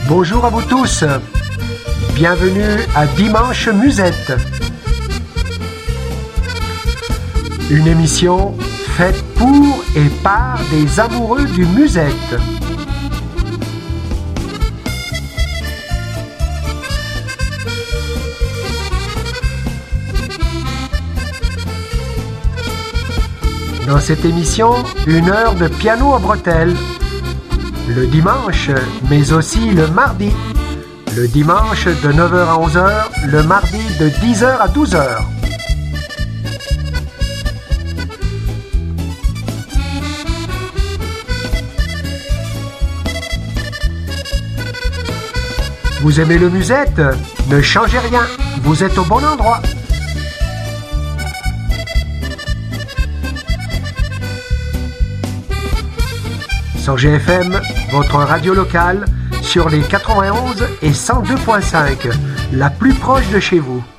Bonjour à vous tous, bienvenue à Dimanche Musette. Une émission faite pour et par des amoureux du musette. Dans cette émission, 1 heure de piano à bretelles. Le dimanche, mais aussi le mardi. Le dimanche de 9h à 11h, le mardi de 10h à 12h. Vous aimez le musette? Ne changez rien, vous êtes au bon endroit. Sur GFM, votre radio locale, sur les 91 et 102.5, la plus proche de chez vous.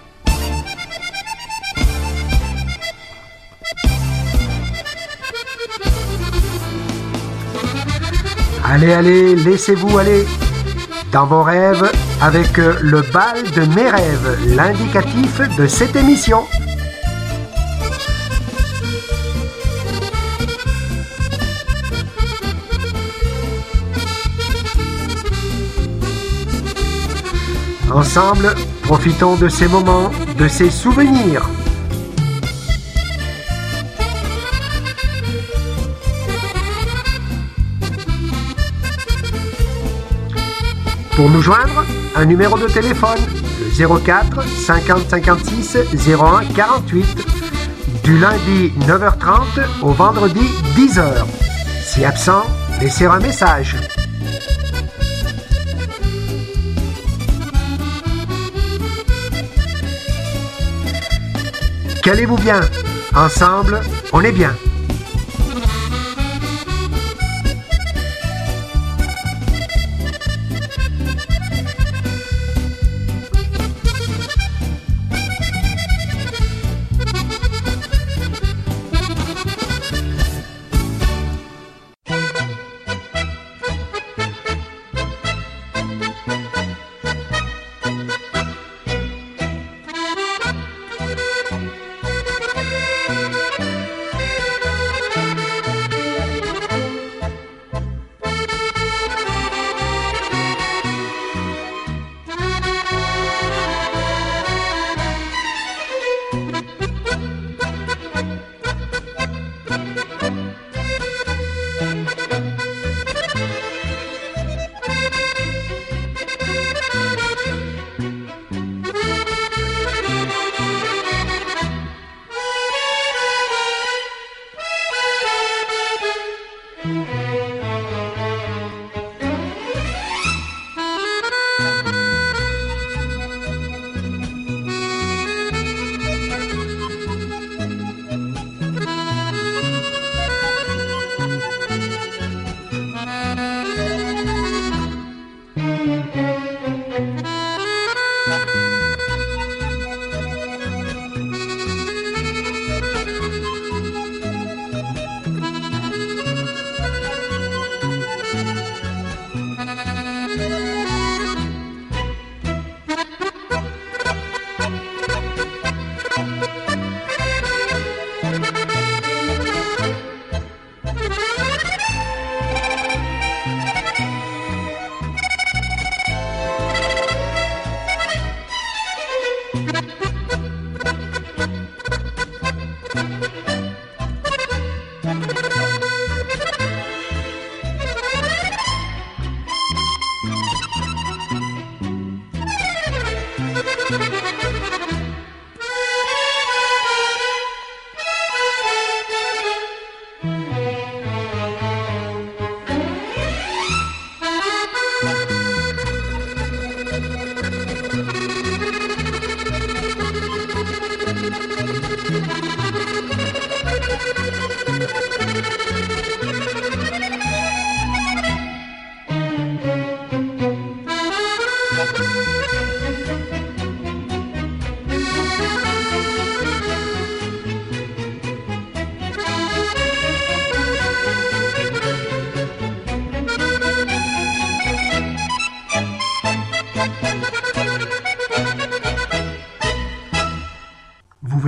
Allez, allez, laissez-vous aller dans vos rêves avec le bal de mes rêves, l'indicatif de cette émission. Ensemble, profitons de ces moments, de ces souvenirs. Pour nous joindre, un numéro de téléphone, le 04 50 56 01 48, du lundi 9h30 au vendredi 10h. Si absent, laissez un message. Calez-vous bien, ensemble, on est bien.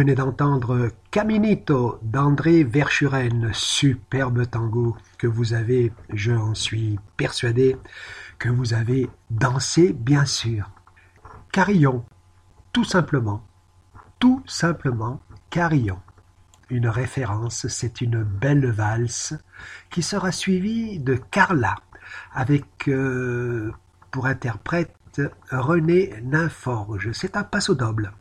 venez d'entendre Caminito d'André Verschuren, superbe tango que vous avez, j'en suis persuadé, que vous avez dansé bien sûr. Carillon, tout simplement Carillon. Une référence, c'est une belle valse qui sera suivie de Carla avec pour interprète René Ninforge. C'est un passo doble.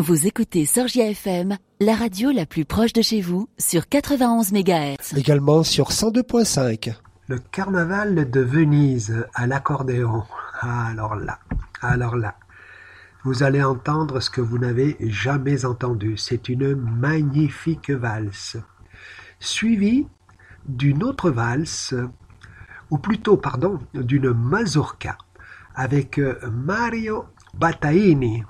Vous écoutez Sorgia FM, la radio la plus proche de chez vous, sur 91 MHz. Également sur 102.5. Le carnaval de Venise à l'accordéon. Alors là, vous allez entendre ce que vous n'avez jamais entendu. C'est une magnifique valse, suivie d'une autre valse, ou plutôt, pardon, d'une mazurka, avec Mario Battaini.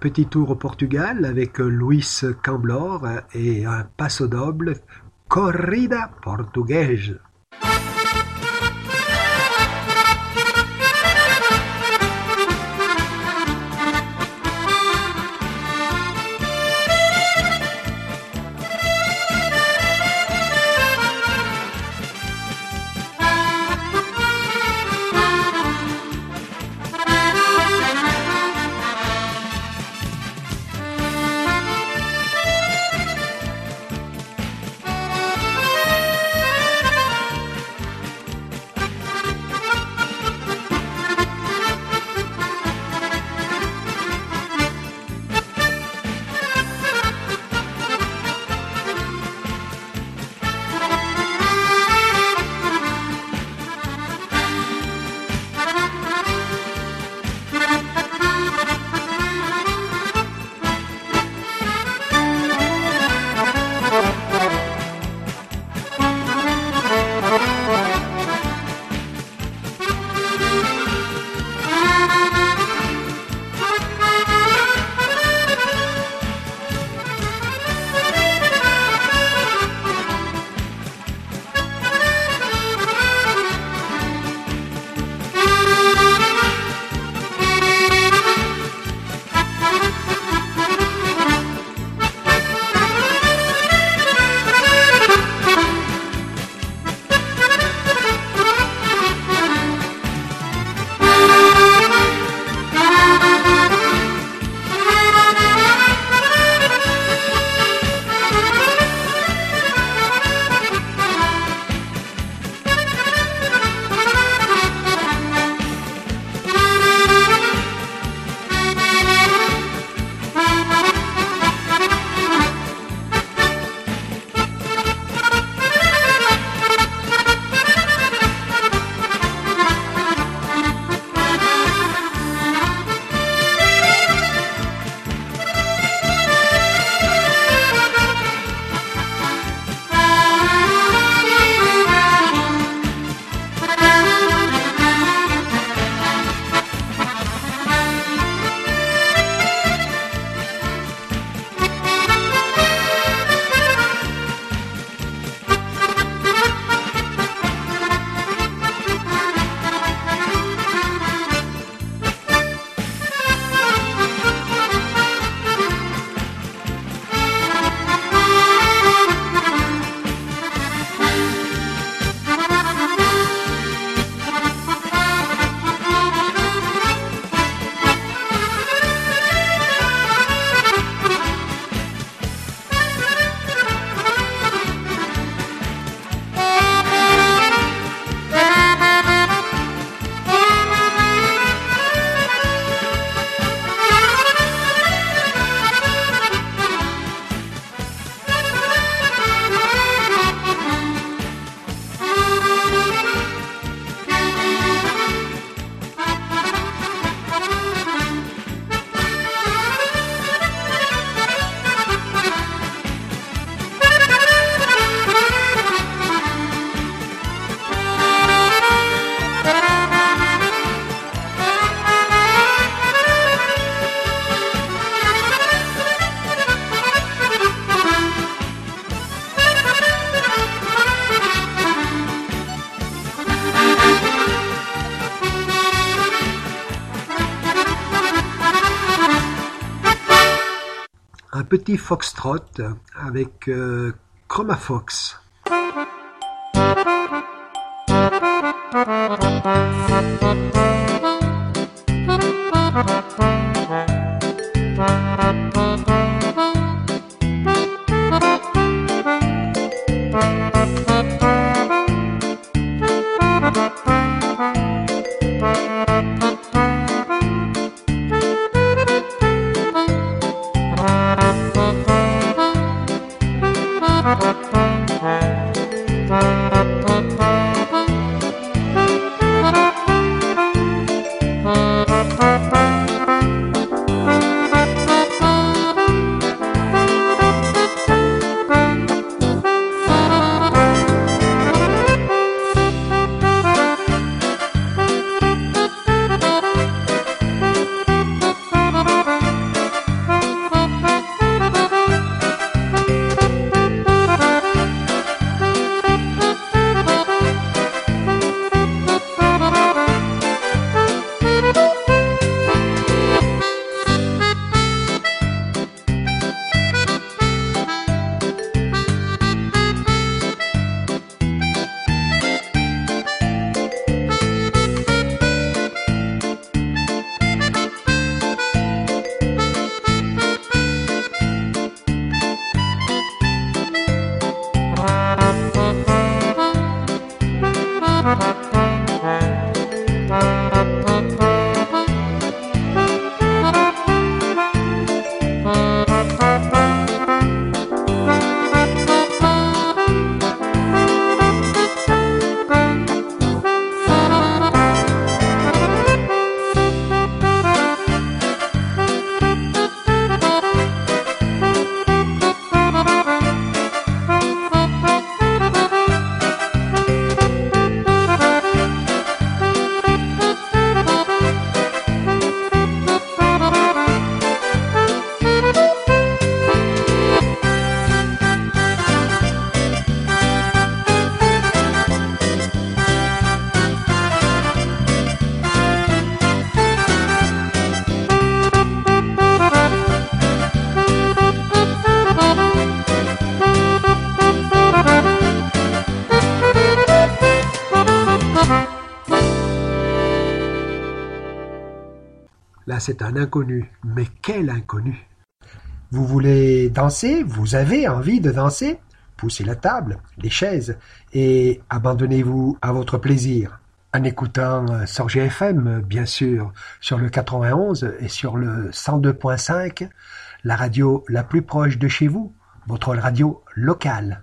petit tour au Portugal avec Luis Camblor et un passo doble Corrida Portuguesa. Un petit foxtrot avec Chroma Fox. Là, c'est un inconnu. Mais quel inconnu! Vous voulez danser? Vous avez envie de danser? Poussez la table, les chaises, et abandonnez-vous à votre plaisir. En écoutant Sorgé FM, bien sûr, sur le 91 et sur le 102.5, la radio la plus proche de chez vous, votre radio locale.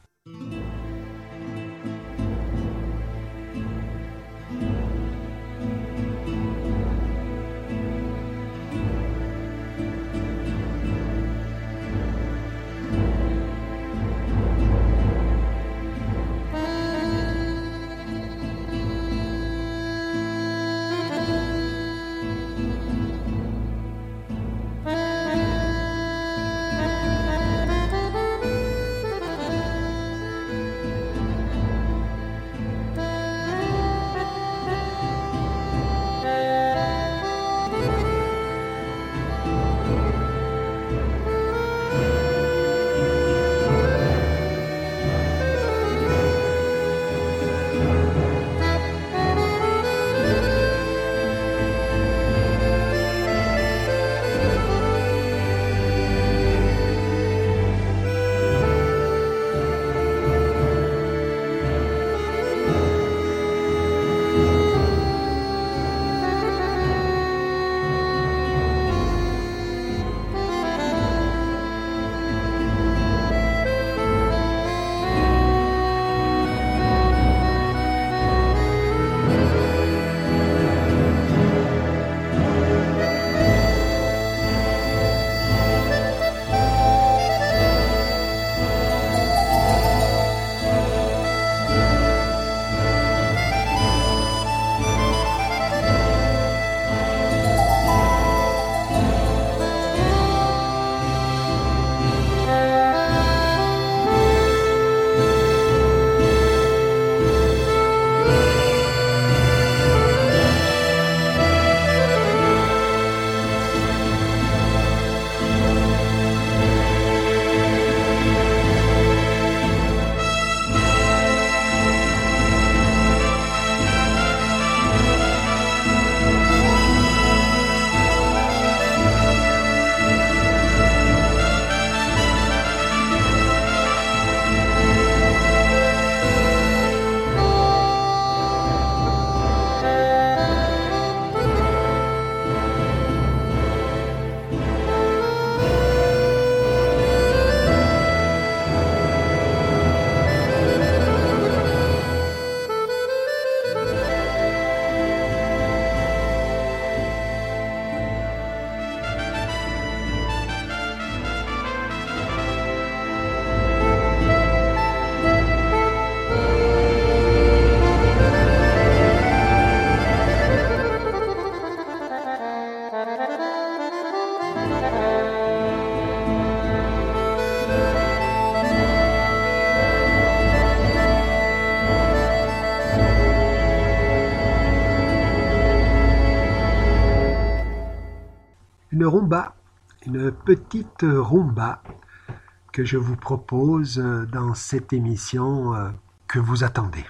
Une rumba, une petite rumba que je vous propose dans cette émission que vous attendez.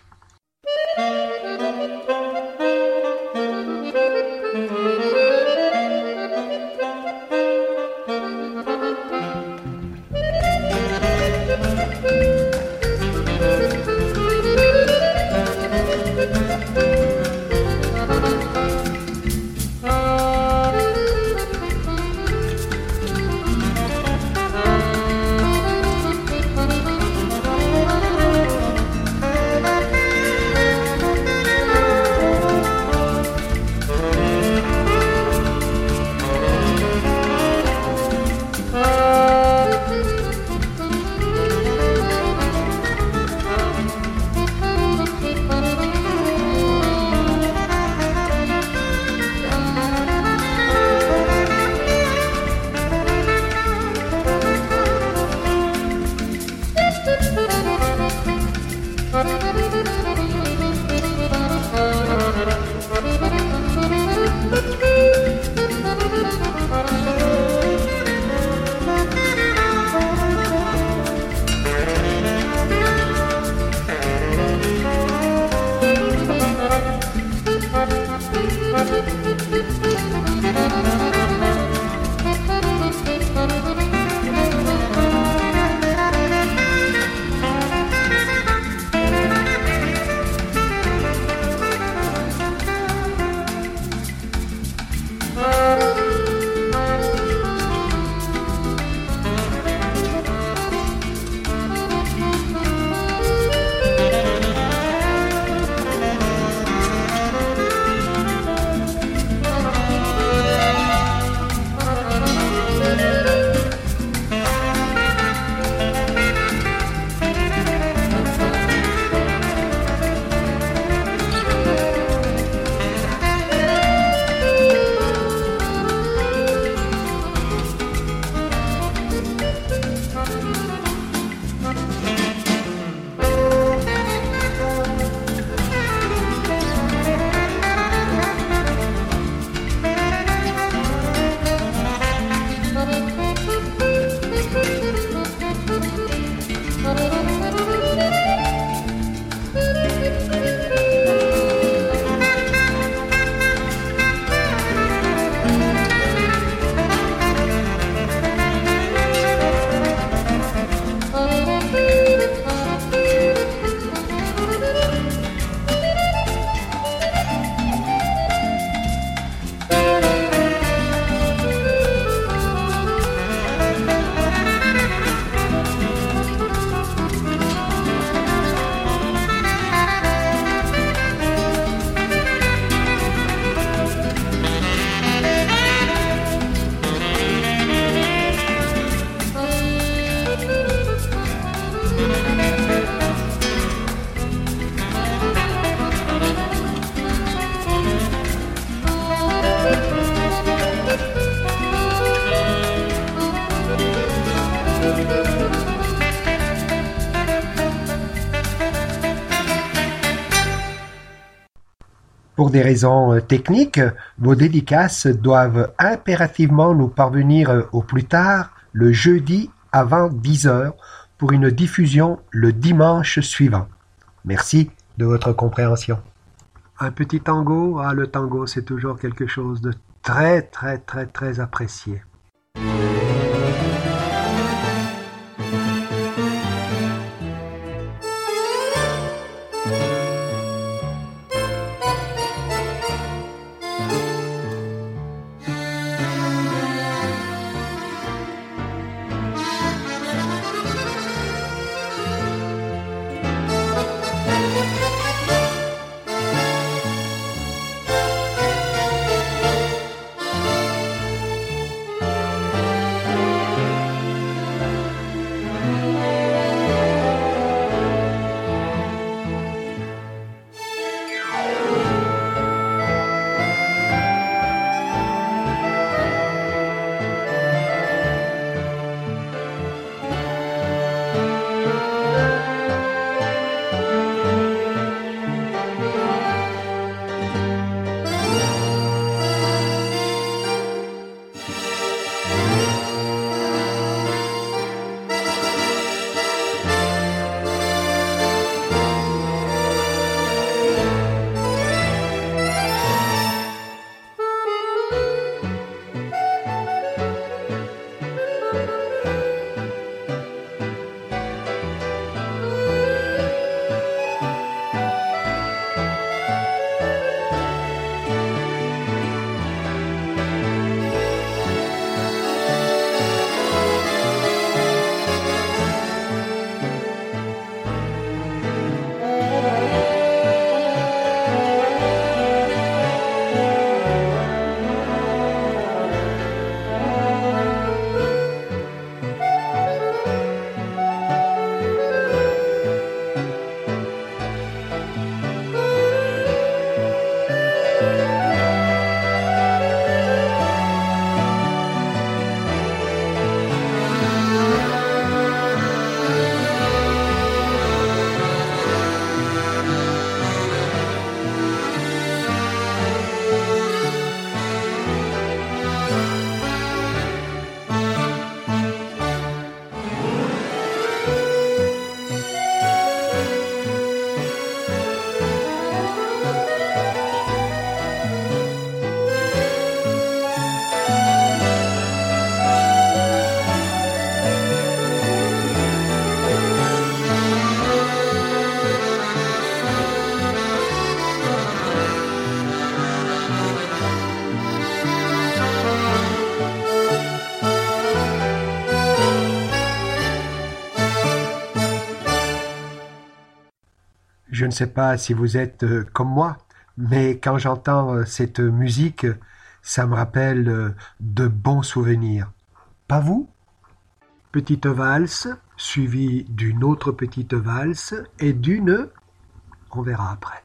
Pour des raisons techniques, vos dédicaces doivent impérativement nous parvenir au plus tard le jeudi avant 10h pour une diffusion le dimanche suivant. Merci de votre compréhension. Un petit tango, le tango c'est toujours quelque chose de très très très très apprécié. Je ne sais pas si vous êtes comme moi, mais quand j'entends cette musique, ça me rappelle de bons souvenirs. Pas vous? Petite valse, suivie d'une autre petite valse et d'une... On verra après.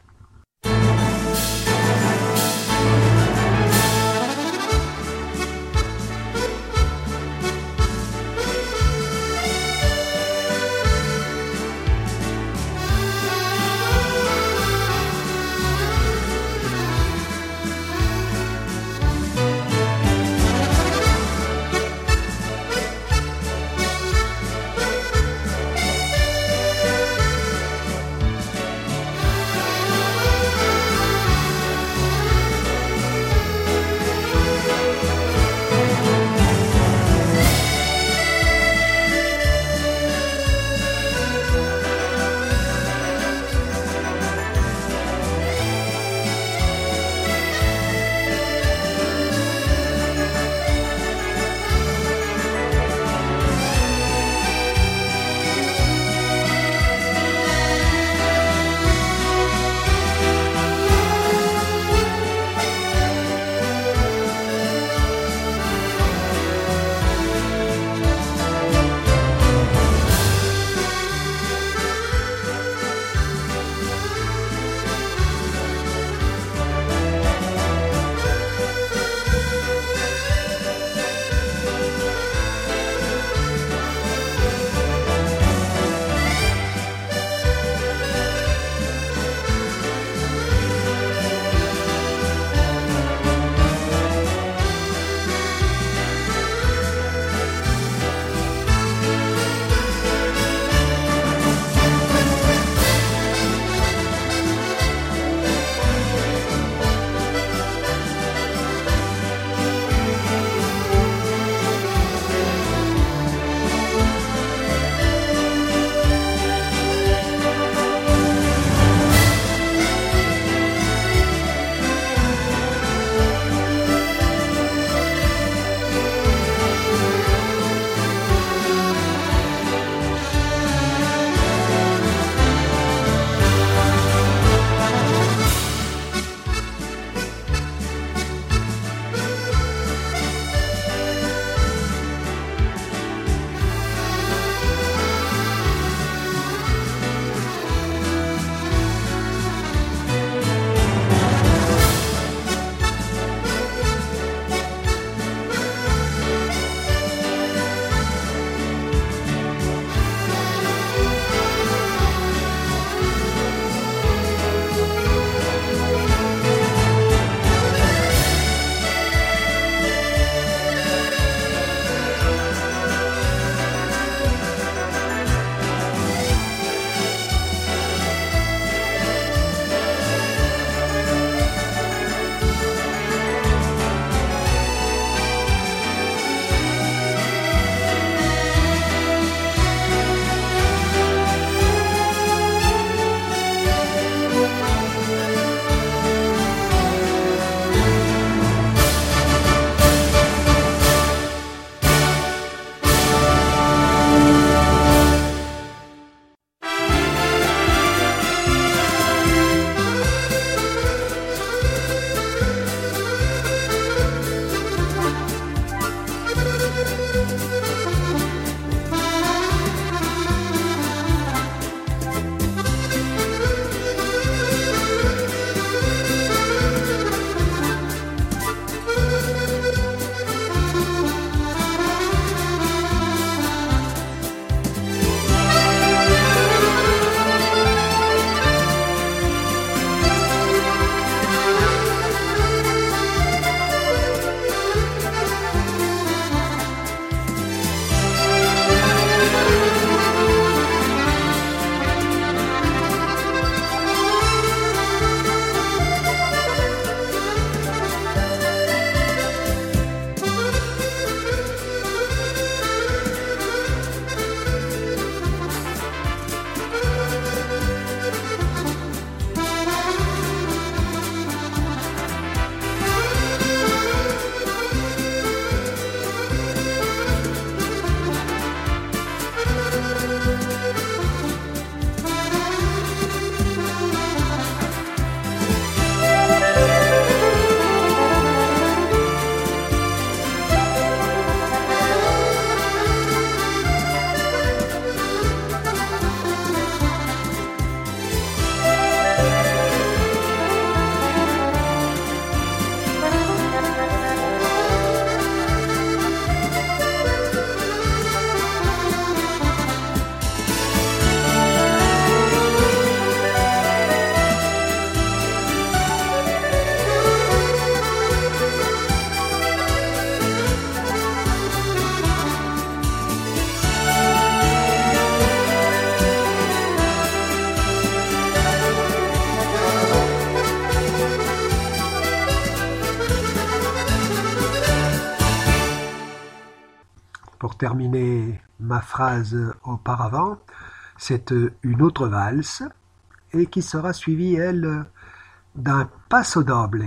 pour terminer ma phrase auparavant, c'est une autre valse et qui sera suivie, elle, d'un passo doble.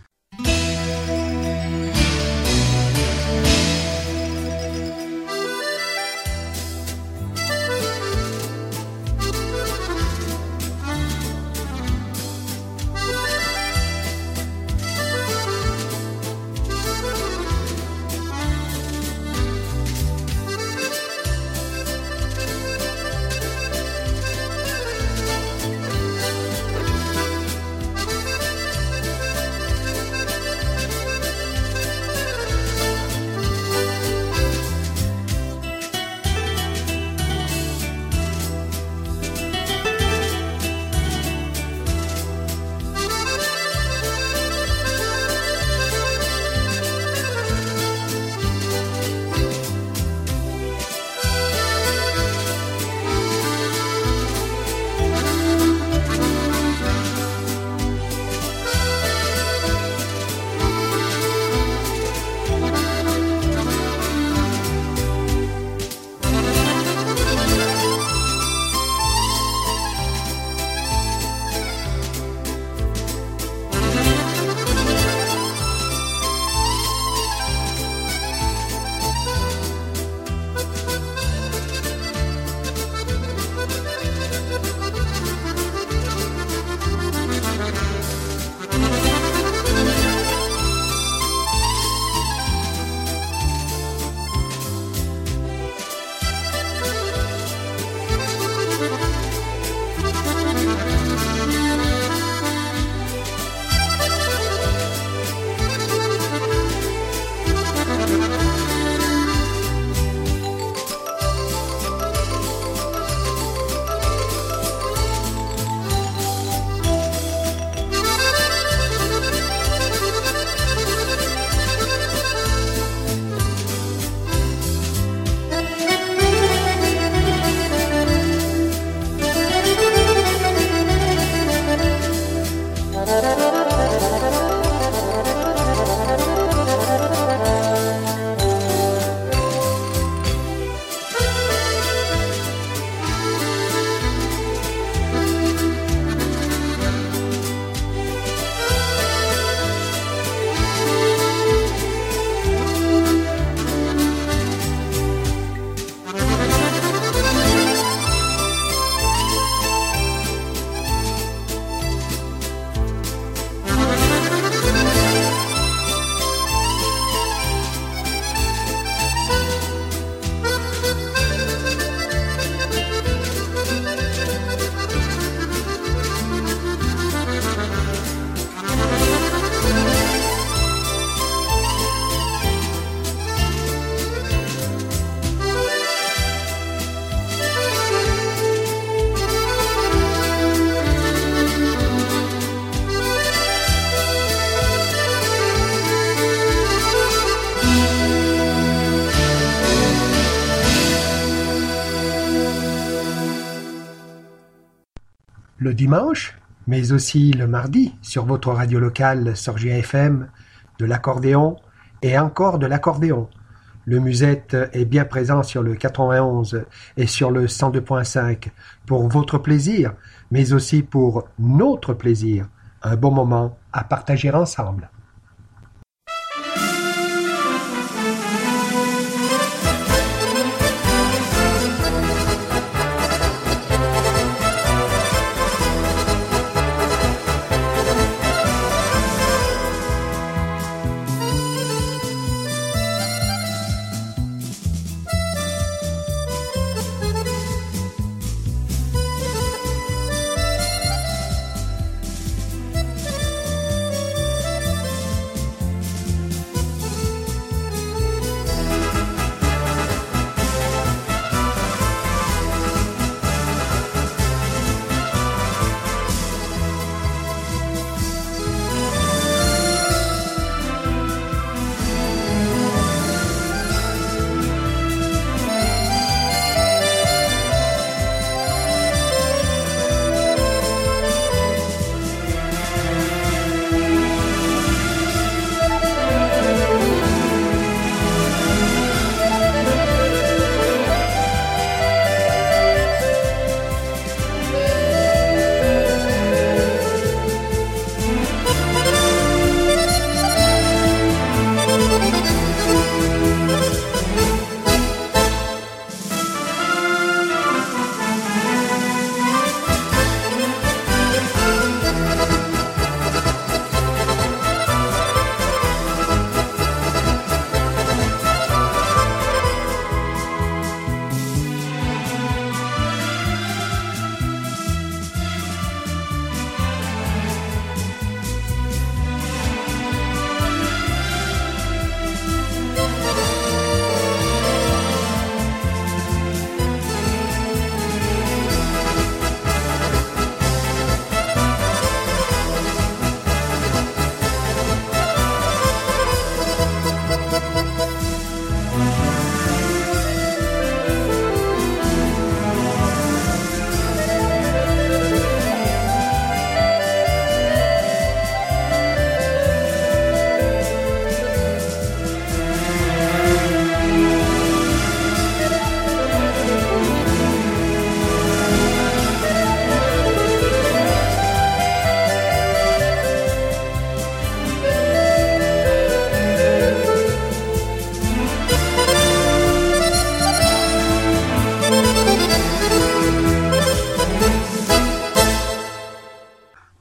Le dimanche, mais aussi le mardi, sur votre radio locale Sorgia FM, de l'accordéon et encore de l'accordéon. Le musette est bien présent sur le 91 et sur le 102.5 pour votre plaisir, mais aussi pour notre plaisir. Un bon moment à partager ensemble.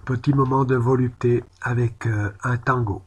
petit moment de volupté avec un tango.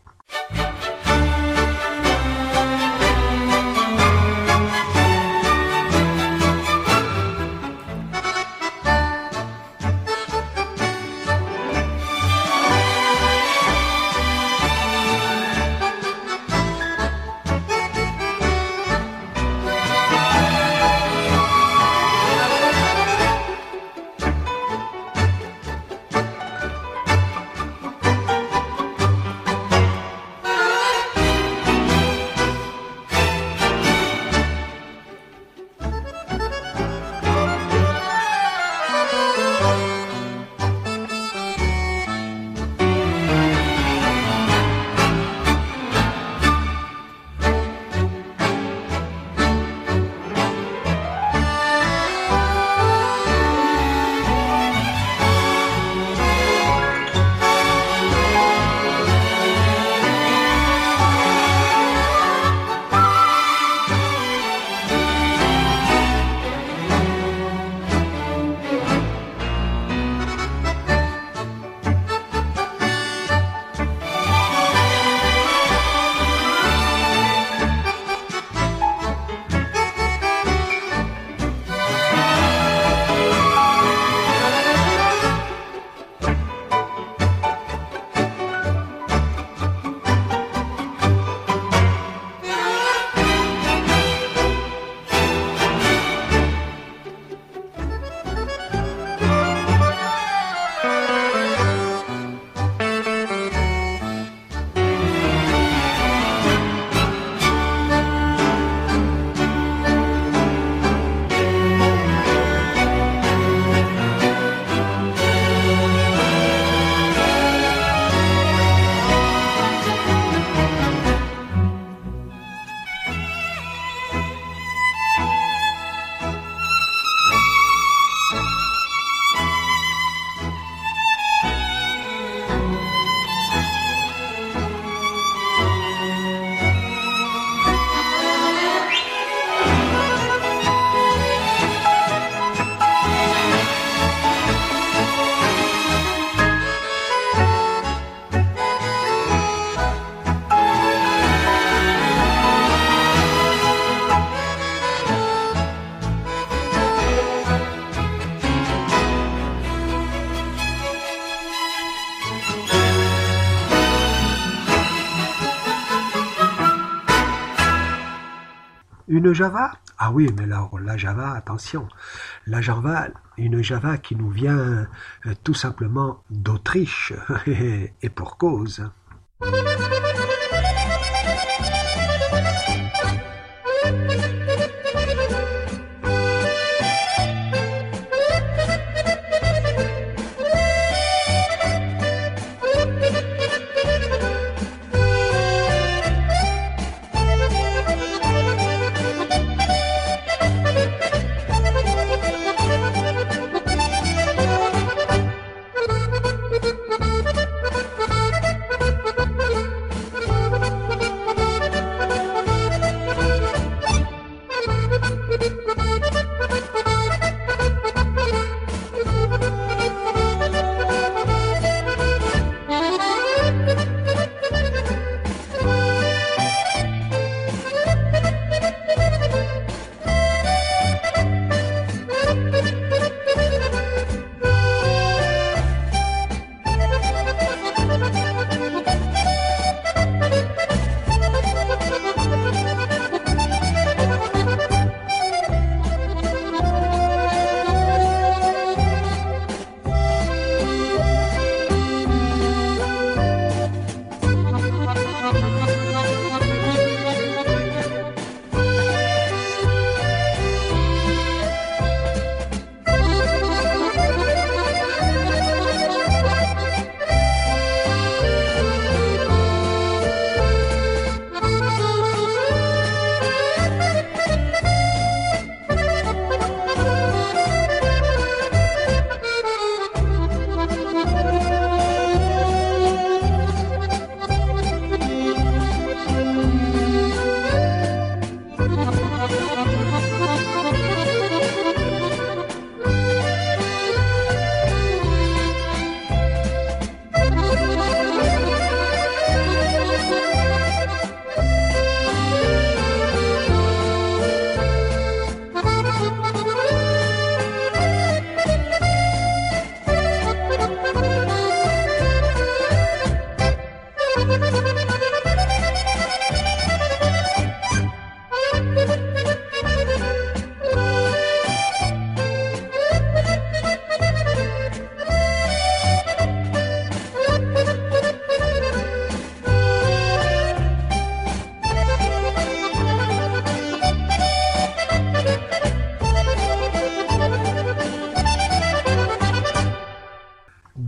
Une Java? Ah oui, mais là, la Java, attention, une Java qui nous vient tout simplement d'Autriche, et pour cause.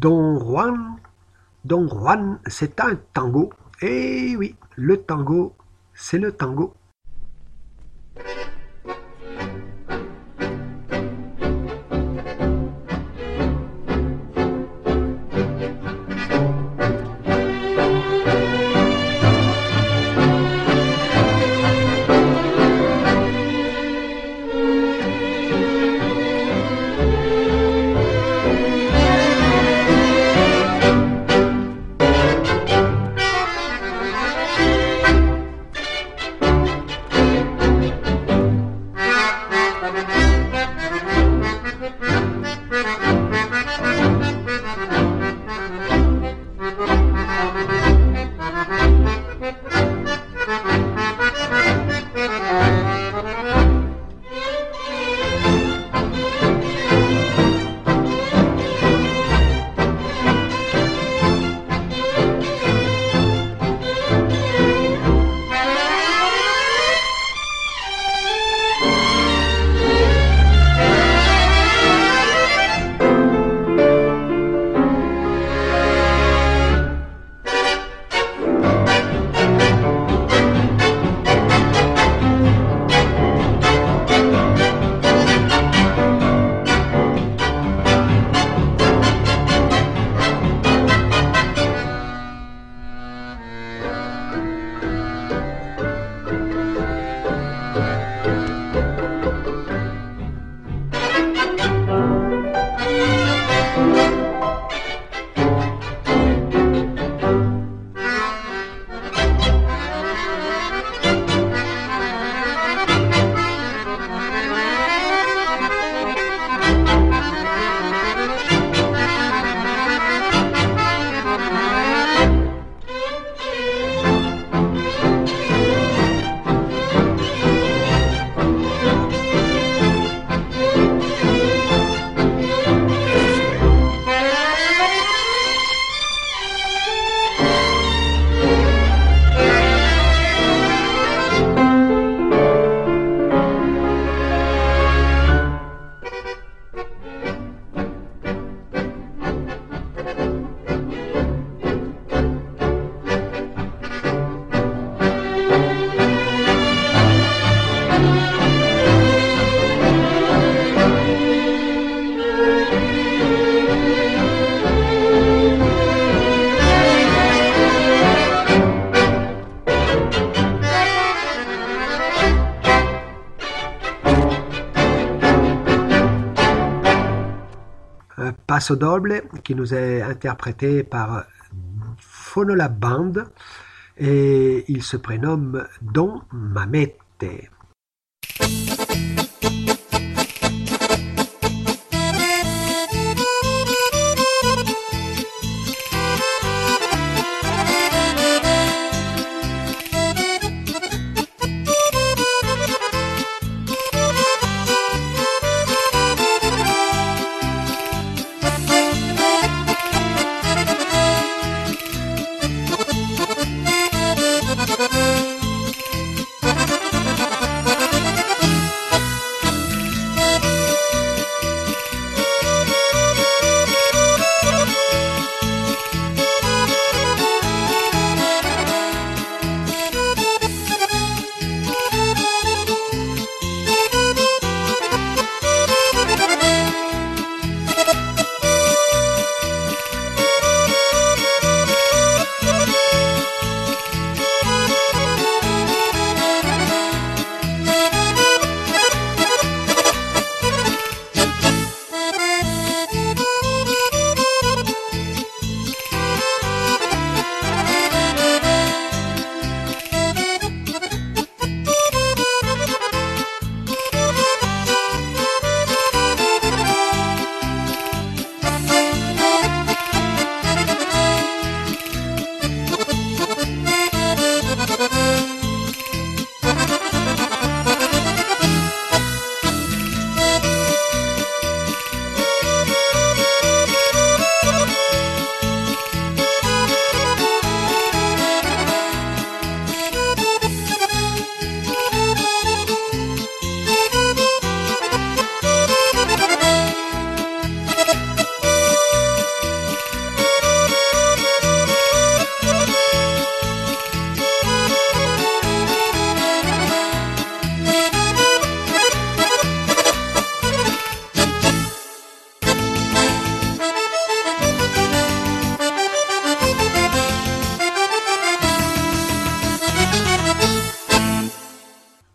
Don Juan. Don Juan, c'est un tango. Eh oui, le tango, c'est le tango. Paso Doble qui nous est interprété par Fonola Band et il se prénomme Don Mamete.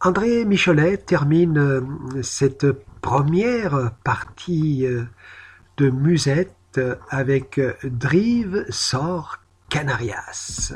André Michelet termine cette première partie de musette avec Drive sort Canarias.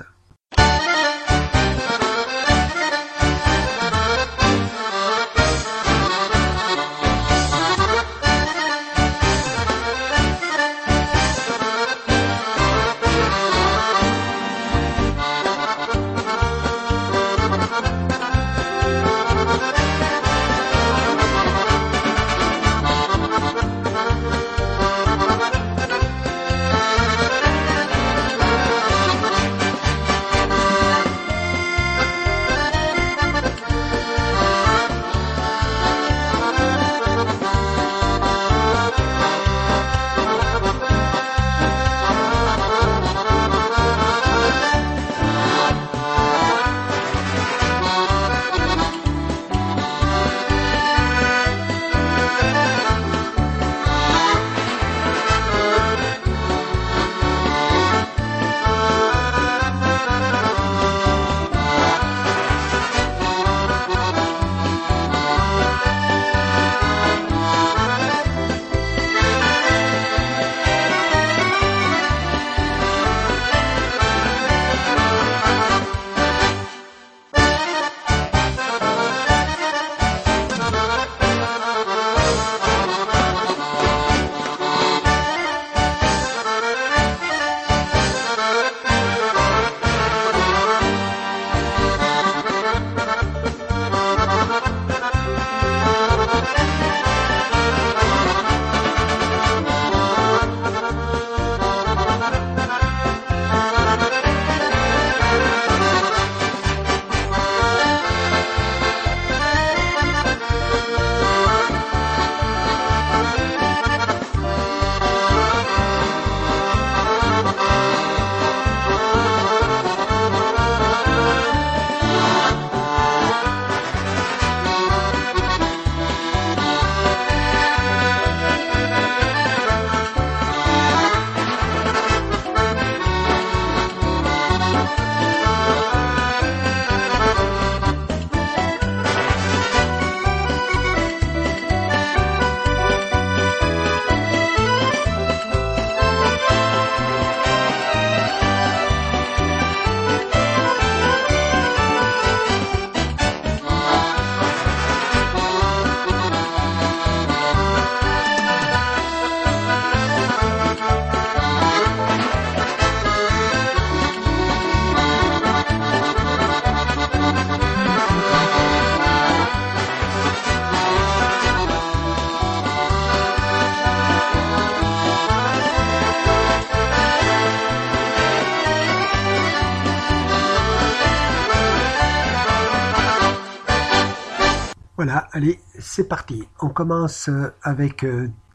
Voilà, allez, c'est parti. On commence avec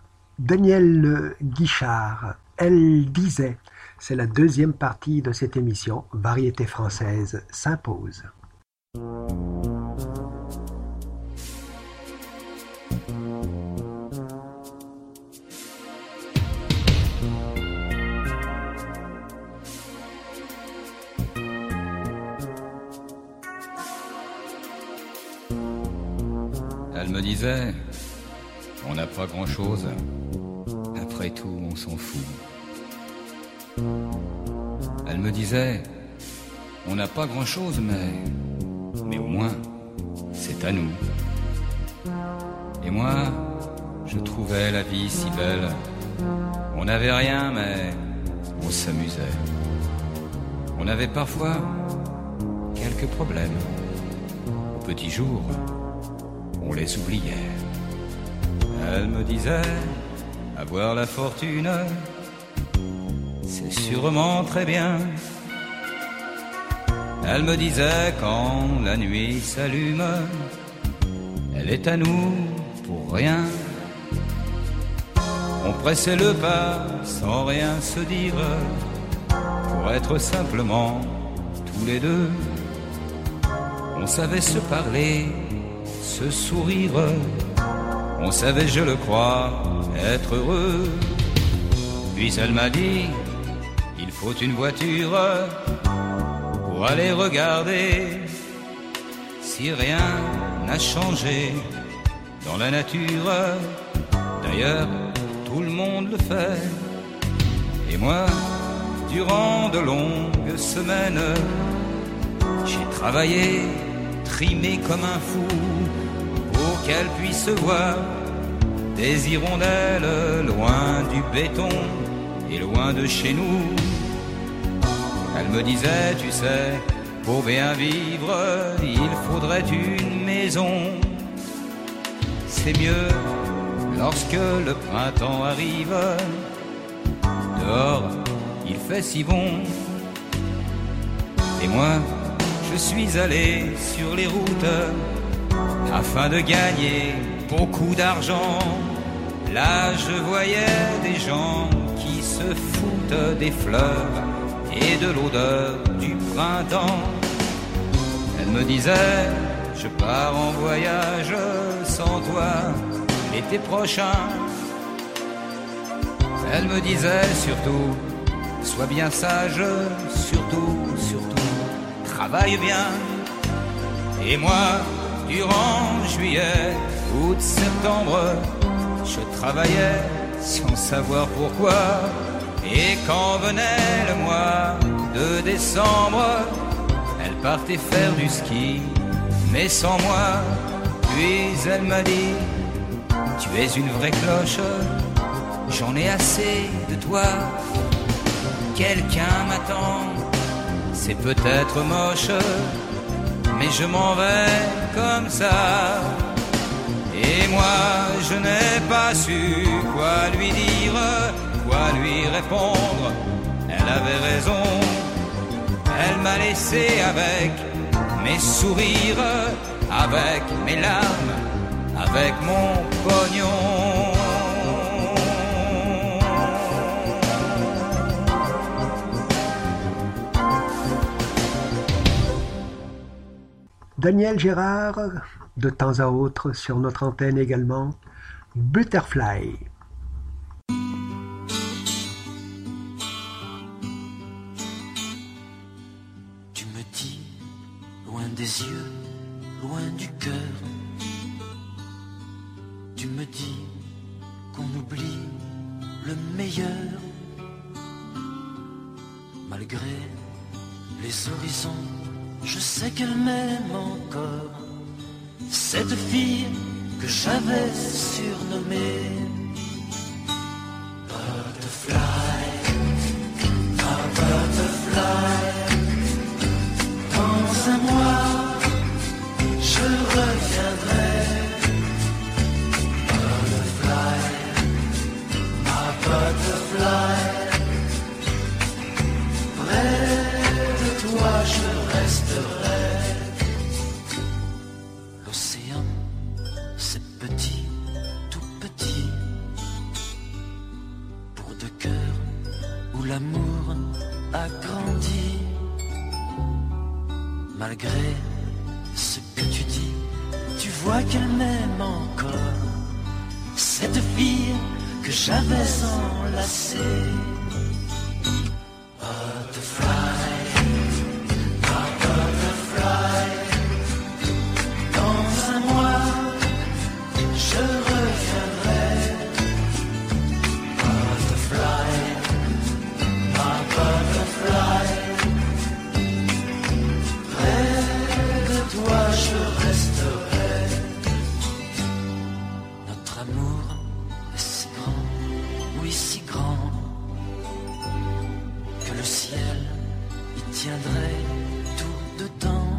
Daniel Guichard. Elle disait, c'est la deuxième partie de cette émission, Variété française s'impose. Elle me disait, on n'a pas grand-chose, après tout on s'en fout. Elle me disait, on n'a pas grand-chose mais au moins c'est à nous. Et moi, je trouvais la vie si belle, on n'avait rien mais on s'amusait. On avait parfois quelques problèmes, au petit jour on les oubliait. Elle me disait, avoir la fortune, c'est sûrement très bien. Elle me disait, quand la nuit s'allume, elle est à nous pour rien. On pressait le pas sans rien se dire, pour être simplement tous les deux. On savait se parler, se sourire, on savait, je le crois, être heureux. Puis elle m'a dit, il faut une voiture pour aller regarder si rien n'a changé dans la nature. D'ailleurs, tout le monde le fait. Et moi, durant de longues semaines, j'ai travaillé, trimé comme un fou, pour qu'elle puisse voir des hirondelles loin du béton et loin de chez nous. Elle me disait, tu sais, pour bien vivre, il faudrait une maison. C'est mieux lorsque le printemps arrive. Dehors, il fait si bon. Et moi, je suis allé sur les routes afin de gagner beaucoup d'argent. Là, je voyais des gens qui se foutent des fleurs et de l'odeur du printemps. Elle me disait, je pars en voyage sans toi l'été prochain. Elle me disait surtout, sois bien sage, surtout, travaille bien. Et moi, durant juillet, août, septembre, je travaillais sans savoir pourquoi. Et quand venait le mois de décembre, elle partait faire du ski, mais sans moi. Puis elle m'a dit, tu es une vraie cloche, j'en ai assez de toi. Quelqu'un m'attend, c'est peut-être moche, mais je m'en vais comme ça. Et moi, je n'ai pas su quoi lui dire, quoi lui répondre. Elle avait raison, elle m'a laissé avec mes sourires, avec mes larmes, avec mon pognon. Daniel Gérard, de temps à autre sur notre antenne également, Butterfly. Tu me dis, loin des yeux, loin du cœur, tu me dis qu'on oublie le meilleur, malgré les horizons. Je sais qu'elle m'aime encore, cette fille que j'avais surnommée Butterfly, ma butterfly. Dans un mois, je reviendrai. Butterfly, ma butterfly. Près de toi, je resterai. L'océan, c'est petit, tout petit, pour deux cœurs où l'amour a grandi. Malgré ce que tu dis, tu vois qu'elle m'aime encore, cette fille que j'avais enlacée. Butterfly, ma butterfly. Dans un mois, je reviendrai. Butterfly, ma butterfly. Près de toi, je resterai. Notre amour est si grand, oui si grand, que le ciel y tiendrait tout dedans.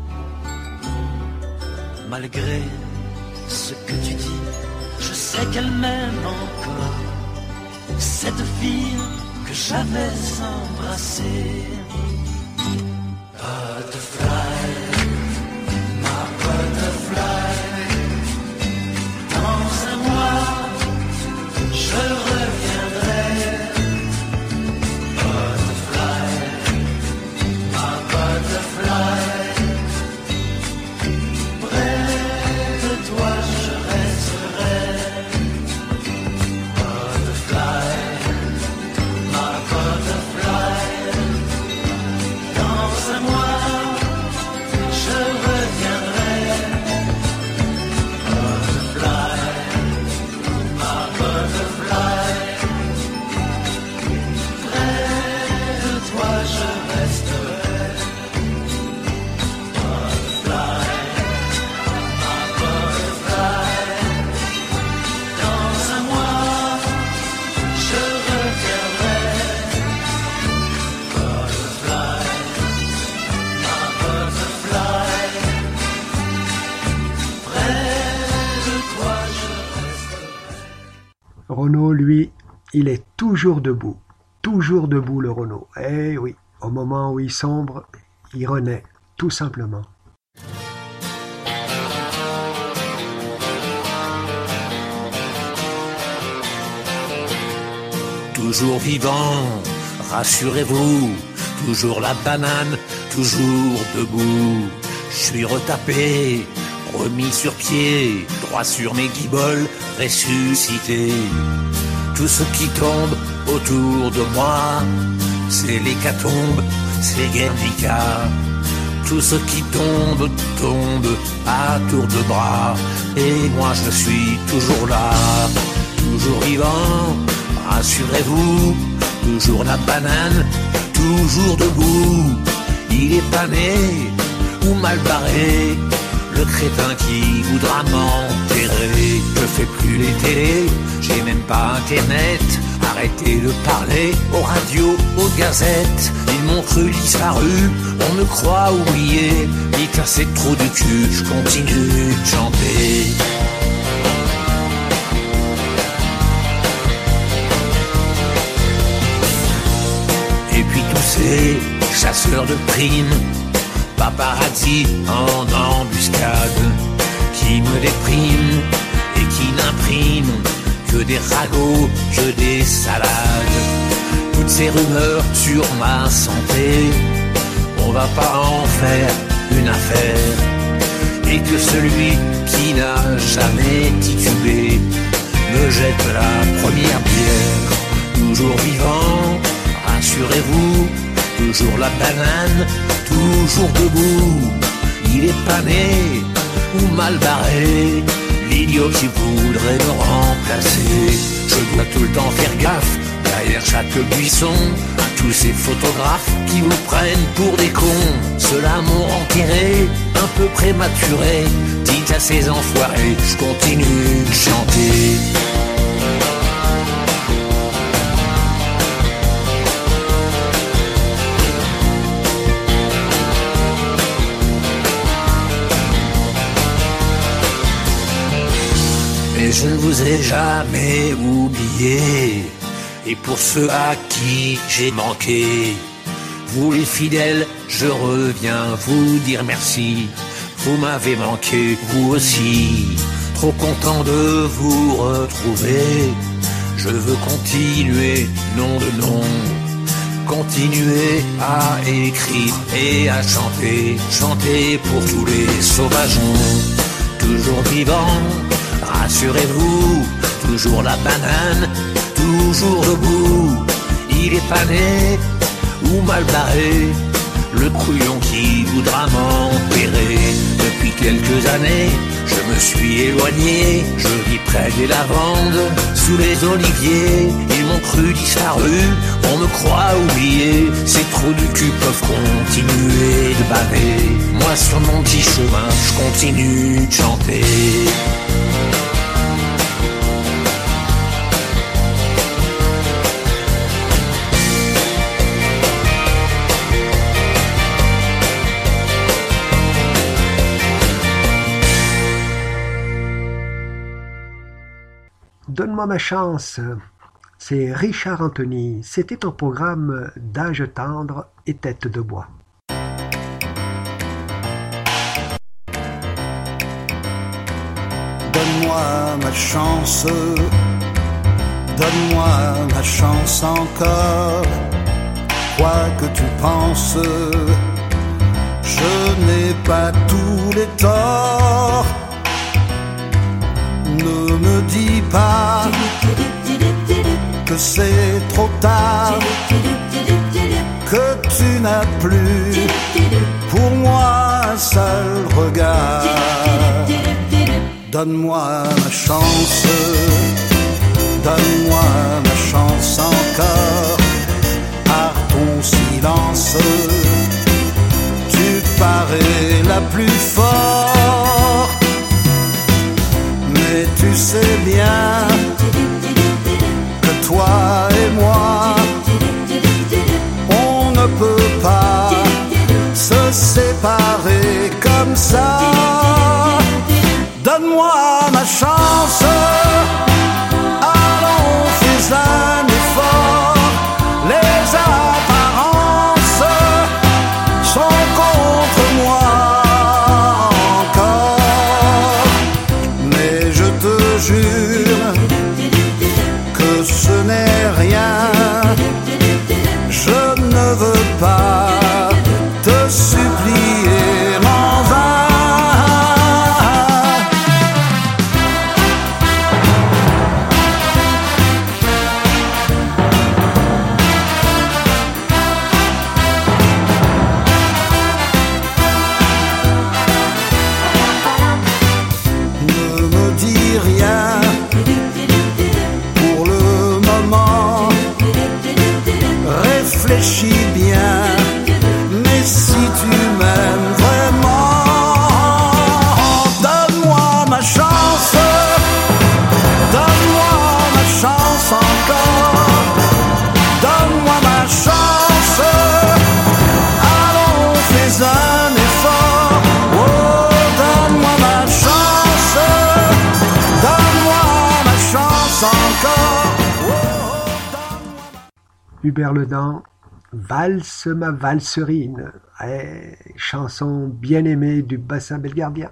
Malgré ce que tu dis, je sais qu'elle m'aime encore, cette fille que j'avais embrassée. Butterfly, ma butterfly. Dans un mois, je reviendrai. Butterfly, ma butterfly. Près de toi, je resterai. Butterfly, ma butterfly. Dans un mois, Renaud, lui, il est toujours debout le Renaud. Eh oui, au moment où il sombre, il renaît, tout simplement. Toujours vivant, rassurez-vous, toujours la banane, toujours debout. Je suis retapé, remis sur pied, droit sur mes guiboles, ressuscité. Tout ce qui tombe autour de moi, c'est l'hécatombe, c'est Guernica. Tout ce qui tombe, tombe à tour de bras. Et moi je suis toujours là, toujours vivant, rassurez-vous, toujours la banane, toujours debout. Il est pas né ou mal barré, le crétin qui voudra m'enterrer. Je fais plus les télés, j'ai même pas internet. Arrêtez de parler aux radios, aux gazettes. Ils m'ont cru disparu, on me croit oublié. M'y casser trop du cul, je continue de chanter. Et puis tous ces chasseurs de primes, paparazzi en embuscade, qui me dépriment et qui n'impriment que des ragots, que des salades. Toutes ces rumeurs sur ma santé, on va pas en faire une affaire. Et que celui qui n'a jamais titubé me jette la première bière. Toujours vivant, rassurez-vous, toujours la banane, toujours debout. Il est pas né ou mal barré, l'idiot qui voudrait me remplacer. Je dois tout le temps faire gaffe, derrière chaque buisson, à tous ces photographes qui vous prennent pour des cons. Ceux-là m'ont enterré, un peu prématuré. Dites à ces enfoirés, je continue de chanter. Mais je ne vous ai jamais oublié. Et pour ceux à qui j'ai manqué, vous les fidèles, je reviens vous dire merci. Vous m'avez manqué, vous aussi. Trop content de vous retrouver. Je veux continuer, nom de nom. Continuer à écrire et à chanter. Chanter pour tous les sauvageons. Toujours vivant, rassurez-vous, toujours la banane, toujours debout. Il est pas né ou mal barré, le couillon qui voudra m'enterrer. Depuis quelques années, je me suis éloigné, je vis près des lavandes, sous les oliviers. Ils m'ont cru disparu, on me croit oublié. Ces trous du cul peuvent continuer de baver. Moi sur mon petit chemin, je continue de chanter. Donne-moi ma chance, c'est Richard Anthony. C'était un programme d'âge tendre et tête de bois. Donne-moi ma chance, donne-moi ma chance encore. Quoi que tu penses, je n'ai pas tous les torts. Ne me dis pas que c'est trop tard, que tu n'as plus pour moi un seul regard. Donne-moi ma chance, donne-moi ma chance encore. Par ton silence, tu parais la plus forte. Mais tu sais bien que toi et moi, on ne peut pas se séparer comme ça. Donne-moi ma chance, allons ce n'est rien. Je ne veux pas te supplier en vain. Réfléchis bien, mais si tu m'aimes vraiment, donne-moi ma chance encore, donne-moi ma chance, allons fais un effort, oh donne-moi ma chance encore, oh, Hubert Ledan, Valse ma valserine, chanson bien aimée du bassin belgardien.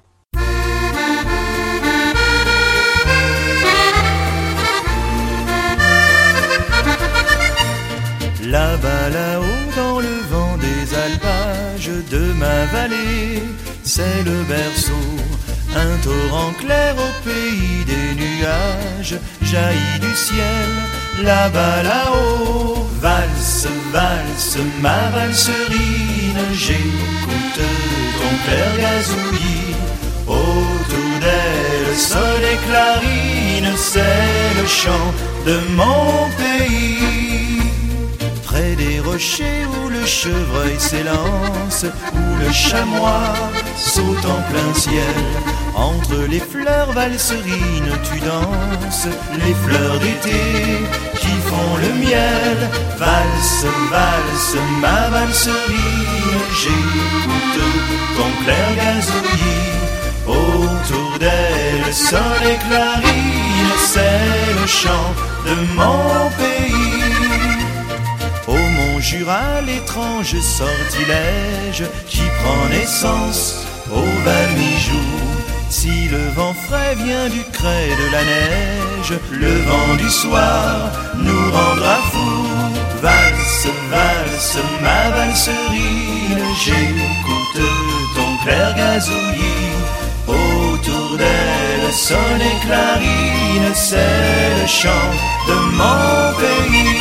Là-bas, là-haut, dans le vent des alpages de ma vallée, c'est le berceau, un torrent clair au pays des nuages, jaillit du ciel, là-bas, là-haut, valse, valse, ma valserine, j'écoute ton clair gazouillis, autour d'elle, sol et clarine, c'est le chant de mon pays. Près des rochers où le chevreuil s'élance, où le chamois saute en plein ciel, entre les fleurs valserines tu danses, les fleurs d'été qui font le miel. Valse, valse, ma valserine, j'écoute ton clair gazouillis, autour d'elle, sol et clarine, c'est le chant de mon pays. Au Mont Jura, l'étrange sortilège qui prend naissance au Val Mijou. Si le vent frais vient du crêt de la neige, le vent du soir nous rendra fous. Valse, valse, ma valserine, j'écoute ton clair gazouillis, autour d'elle, sol et clarine, c'est le chant de mon pays.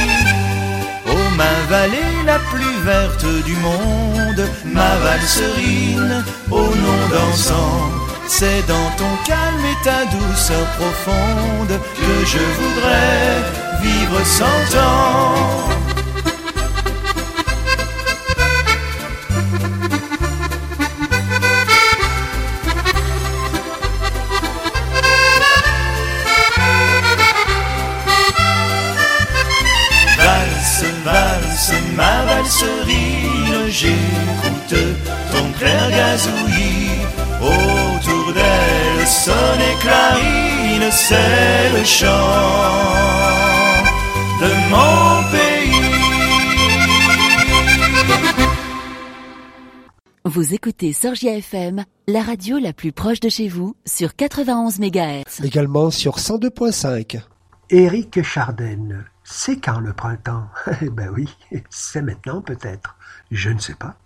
Ma vallée la plus verte du monde, ma valserine, au nom dansant, c'est dans ton calme et ta douceur profonde que je voudrais vivre 100 ans. Valse, ma valserine, j'écoute ton clair gazouillis, autour d'elle, sonne et clarine, c'est le chant de mon pays. Vous écoutez Sorgia FM, la radio la plus proche de chez vous, sur 91 MHz. Également sur 102.5. Éric Chardenne. C'est quand le printemps? Ben oui, c'est maintenant peut-être. Je ne sais pas.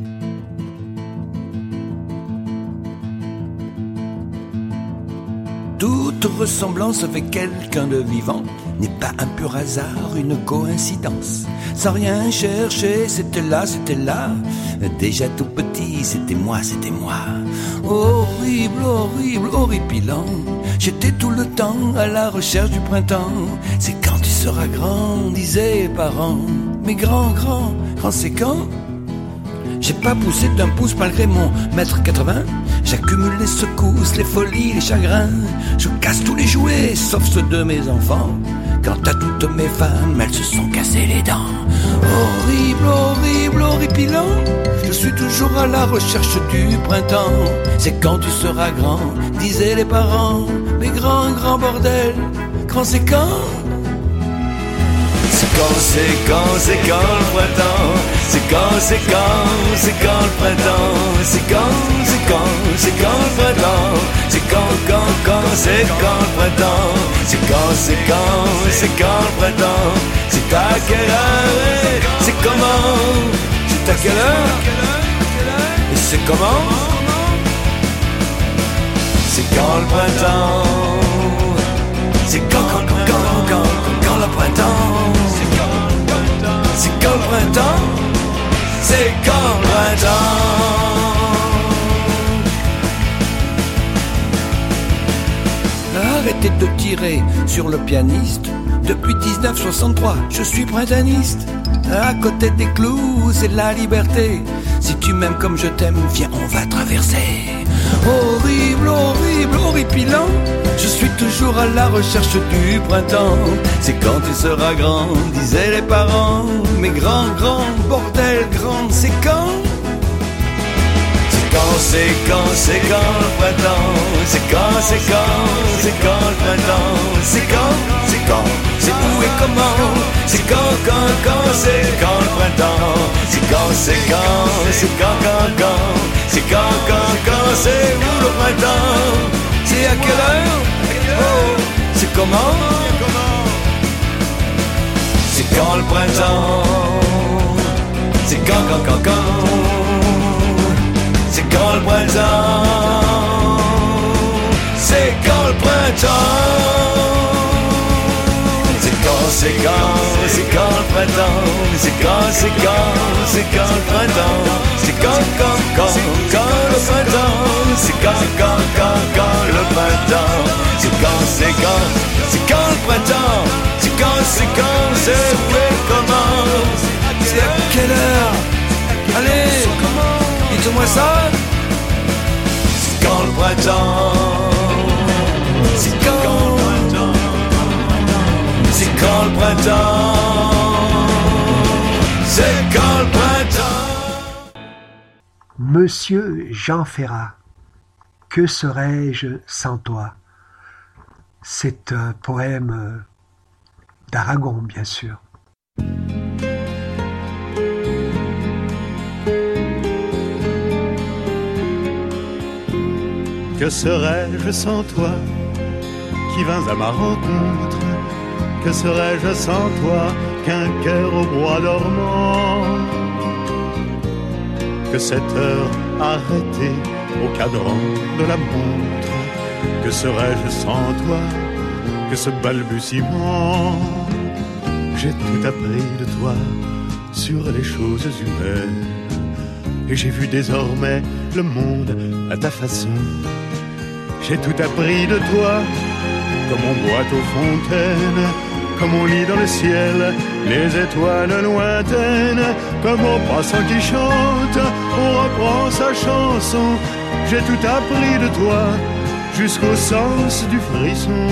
Toute ressemblance avec quelqu'un de vivant n'est pas un pur hasard, une coïncidence. Sans rien chercher, c'était là. Déjà tout petit, c'était moi. Horrible, horrible, horripilant. J'étais tout le temps à la recherche du printemps. C'est quand tu seras grand, disaient les parents. Mais grand, c'est quand? J'ai pas poussé d'un pouce malgré mon 1m80. J'accumule les secousses, les folies, les chagrins. Je casse tous les jouets, sauf ceux de mes enfants. Quant à toutes mes femmes, elles se sont cassées les dents. Horrible, horrible, horripilant. Je suis toujours à la recherche du printemps. C'est quand tu seras grand, disaient les parents. Mais grand bordel, grand c'est quand? C'est quand le printemps. C'est quand le printemps. C'est quand le printemps. C'est quand le printemps. C'est quand le printemps. C'est quand le c'est quand le printemps, c'est à quelle heure, c'est comment, c'est à quelle heure, et c'est comment, c'est quand le printemps, c'est quand le printemps, c'est quand le printemps, c'est quand le printemps. Arrêtez de tirer sur le pianiste. Depuis 1963, je suis printanniste. À côté des clous, c'est la liberté. Si tu m'aimes comme je t'aime, viens, on va traverser. Horrible, horrible, horripilant. Je suis toujours à la recherche du printemps. C'est quand tu seras grand, disaient les parents. Mais grand, bordel, grand, c'est quand? C'est quand le printemps, c'est quand le printemps, c'est quand, c'est où et comment, c'est quand, c'est quand le printemps, c'est quand, c'est où le printemps, c'est à quelle heure, oh, c'est comment, c'est quand le printemps, c'est quand. C'est quand le printemps, c'est quand le printemps, c'est quand le printemps, c'est quand le printemps, c'est quand le printemps, c'est quand le printemps, c'est quand le printemps, c'est quand le printemps, c'est où et comment, c'est à quelle heure, allez, dites-moi ça. C'est quand le printemps, c'est quand le printemps, c'est quand le printemps, c'est quand le printemps. Monsieur Jean Ferrat, que serais-je sans toi? C'est un poème d'Aragon, bien sûr. Que serais-je sans toi qui vins à ma rencontre? Que serais-je sans toi qu'un cœur au bois dormant? Que cette heure arrêtée au cadran de la montre? Que serais-je sans toi que ce balbutiement? J'ai tout appris de toi sur les choses humaines, et j'ai vu désormais le monde à ta façon. J'ai tout appris de toi, comme on boit aux fontaines, comme on lit dans le ciel les étoiles lointaines, comme au passant qui chante, on reprend sa chanson. J'ai tout appris de toi, jusqu'au sens du frisson.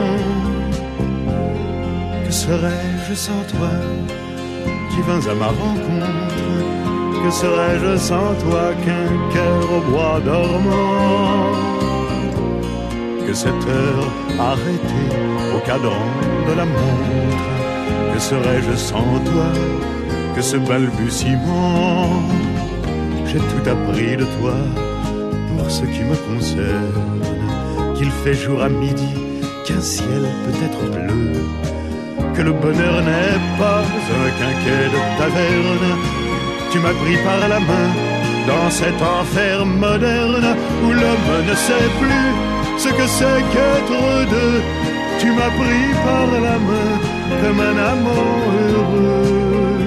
Que serais-je sans toi, qui vins à ma rencontre? Que serais-je sans toi qu'un cœur au bois dormant? Que cette heure arrêtée au cadran de la montre? Que serais-je sans toi que ce balbutiement? J'ai tout appris de toi pour ce qui me concerne, qu'il fait jour à midi, qu'un ciel peut être bleu, que le bonheur n'est pas un quinquet de taverne. Tu m'as pris par la main dans cet enfer moderne où l'homme ne sait plus ce que c'est qu'être deux. Tu m'as pris par la main comme un amant heureux.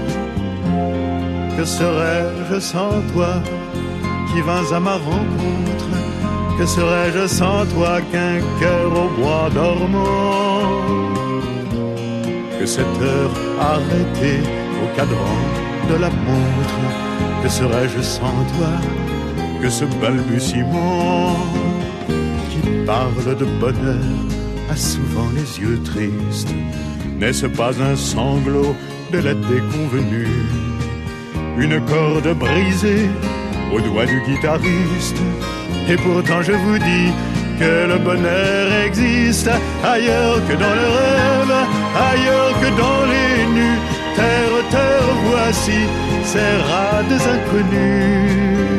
Que serais-je sans toi qui vins à ma rencontre? Que serais-je sans toi qu'un cœur au bois dormant? Que cette heure arrêtée au cadran de la montre? Que serais-je sans toi que ce balbutiement qui parle de bonheur a souvent les yeux tristes? N'est-ce pas un sanglot de la déconvenue? Une corde brisée au doigt du guitariste? Et pourtant je vous dis que le bonheur existe ailleurs que dans le rêve, ailleurs que dans les nues. Terre, terre, voici ces rades inconnus.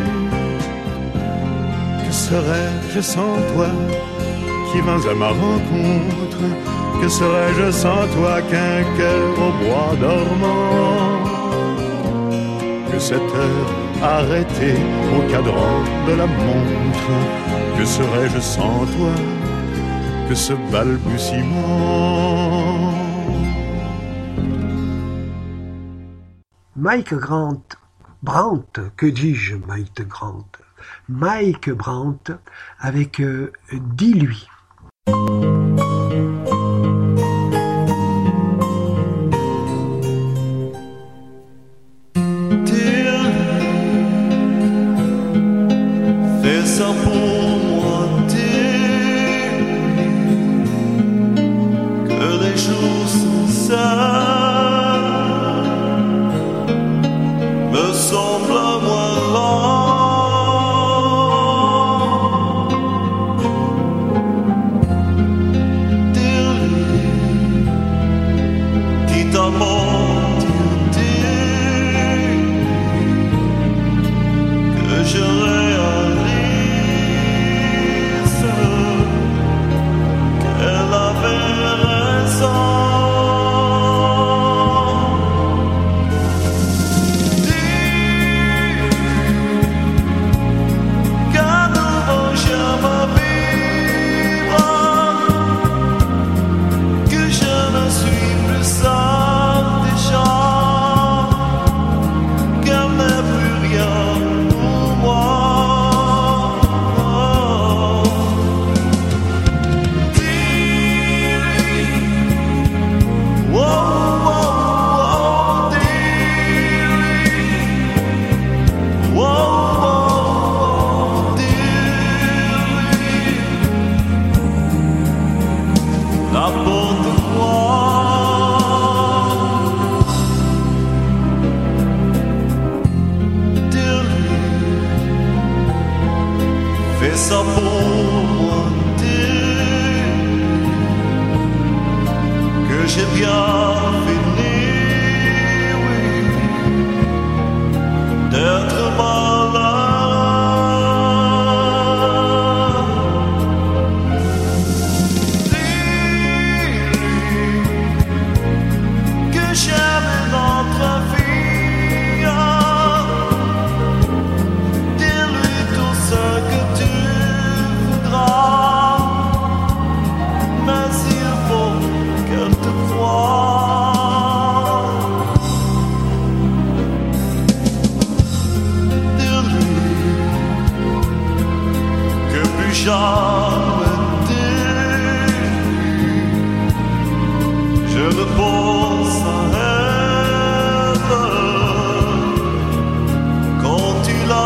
Que serais-je sans toi qui vins à ma rencontre? Que serais-je sans toi qu'un cœur au bois dormant? Que cette heure arrêtée au cadran de la montre? Que serais-je sans toi que ce balbutiement? Mike Brandt, que dis-je, Mike Brandt avec Dis-lui. Fais ça pour moi, que les jours sont sales me semblent moins lents. Dis-lui, quitte à mentir, que je réalise qu'elle avait raison. Fais ça pour moi, que j'ai bien fini, oui, d'être malheureux. Dis-lui que j'aime notre fille. Dis-lui tout ce que tu voudras, mais il faut qu'elle te croie. Dis-lui que plus jamais je ne pense à elle quand tu la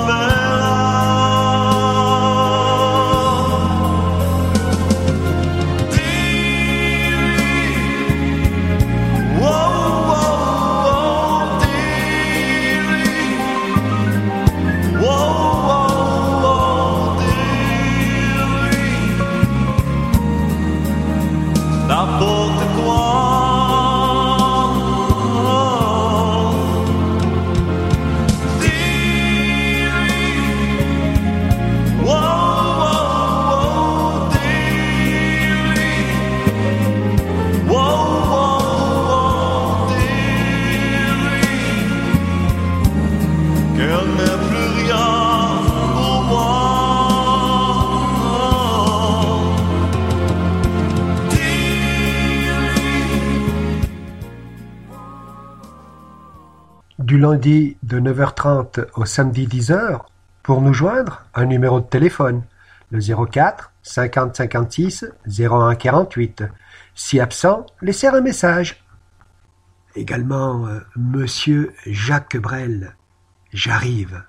n'importe quoi. Dis-lui, oh, oh, oh, dis-lui, oh, oh, oh, dis-lui, qu'elle n'est plus rien pour moi. Du lundi de 9h30 au samedi 10h, pour nous joindre, un numéro de téléphone, le 04 50 56 01 48. Si absent, laissez un message. Également, Monsieur Jacques Brel, j'arrive.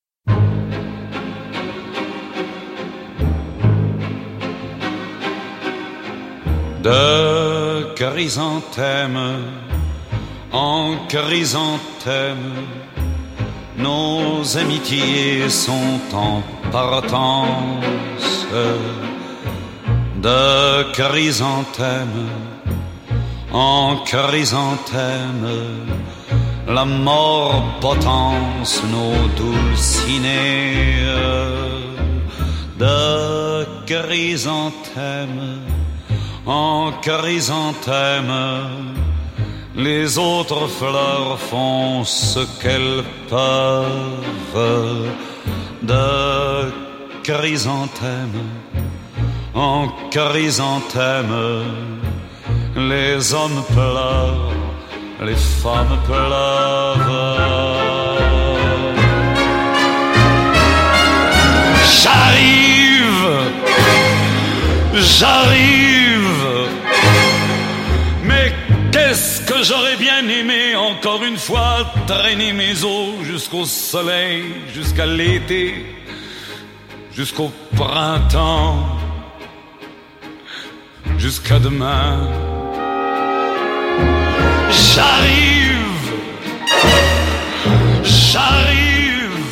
De chrysanthème en chrysanthème, nos amitiés sont en partance. De chrysanthème en chrysanthème, la mort potence nos dulcinées. De chrysanthème en chrysanthème. Les autres fleurs font ce qu'elles peuvent. De chrysanthème en chrysanthème, les hommes pleurent, les femmes pleurent. J'arrive, j'arrive, mais qu'est-ce que j'aurais bien aimé encore une fois traîner mes os jusqu'au soleil, jusqu'à l'été, jusqu'au printemps, jusqu'à demain. J'arrive, j'arrive,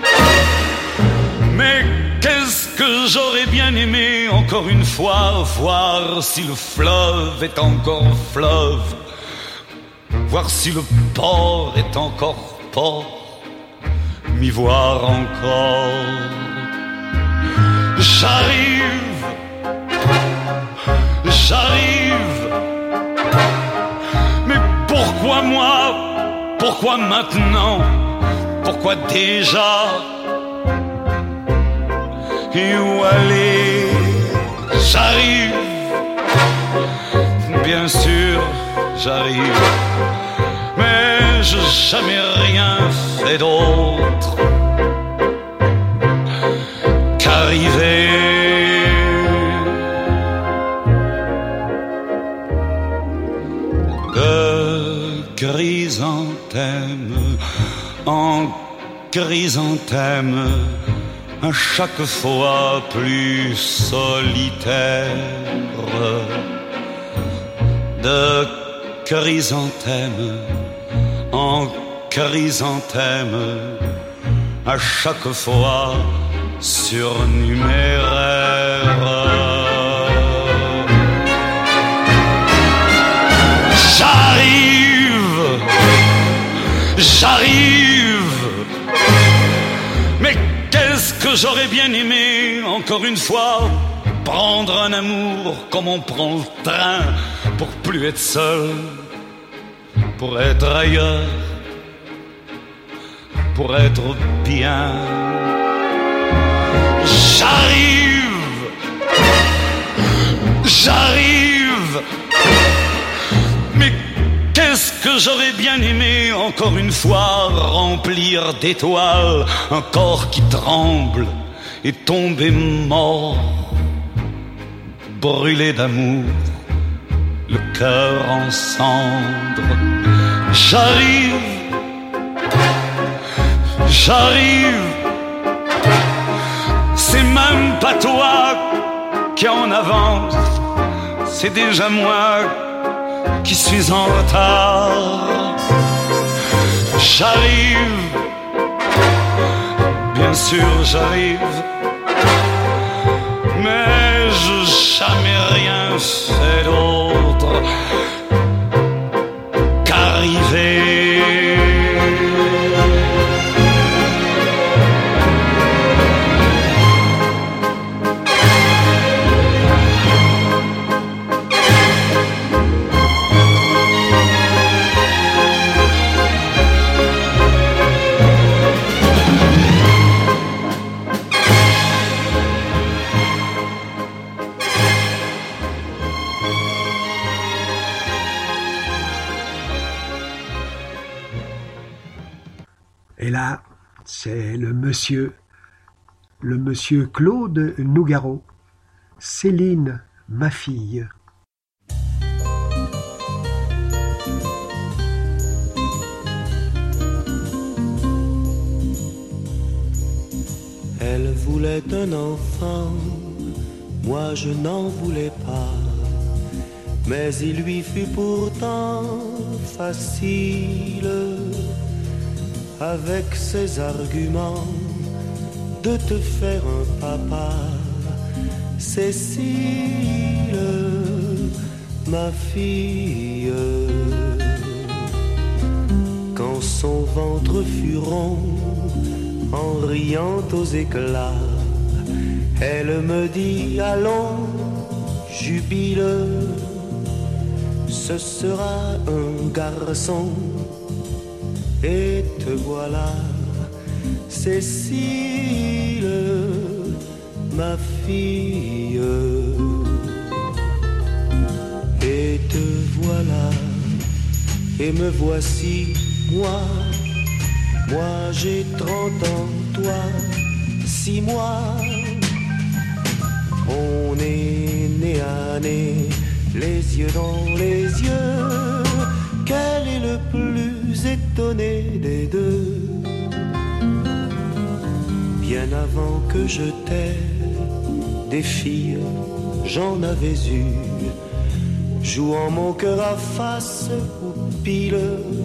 mais qu'est-ce que j'aurais bien aimé encore une fois voir si le fleuve est encore fleuve, voir si le port est encore port, m'y voir encore. J'arrive, j'arrive, mais pourquoi moi? Pourquoi maintenant? Pourquoi déjà? Et où aller? J'arrive, bien sûr, j'arrive, mais j'ai jamais rien fait d'autre qu'arriver. De chrysanthème en chrysanthème, à chaque fois plus solitaire. De chrysanthème en chrysanthème, à chaque fois surnuméraire. J'arrive, j'arrive, mais qu'est-ce que j'aurais bien aimé encore une fois prendre un amour comme on prend le train, pour plus être seul, pour être ailleurs, pour être bien. J'arrive, j'arrive, mais qu'est-ce que j'aurais bien aimé encore une fois remplir d'étoiles un corps qui tremble et tomber mort, brûlé d'amour, le cœur en cendres. J'arrive, j'arrive, c'est même pas toi qui en avance, c'est déjà moi qui suis en retard. J'arrive, bien sûr j'arrive, mais j'ai jamais rien fait d'autre qu'arriver. Et là, c'est le monsieur Claude Nougaro. Céline, ma fille. Elle voulait un enfant, moi je n'en voulais pas, mais il lui fut pourtant facile, avec ses arguments, de te faire un papa. Cécile, ma fille. Quand son ventre fut rond, en riant aux éclats, elle me dit allons, jubile, ce sera un garçon. Et te voilà, Cécile, ma fille. Et te voilà, et me voici, moi j'ai 30 ans, toi 6 mois. On est nez à nez, les yeux dans les yeux. Quel est le plus étonné des deux? Bien avant que je t'aie, des filles, j'en avais eu, jouant mon cœur à face aux piles.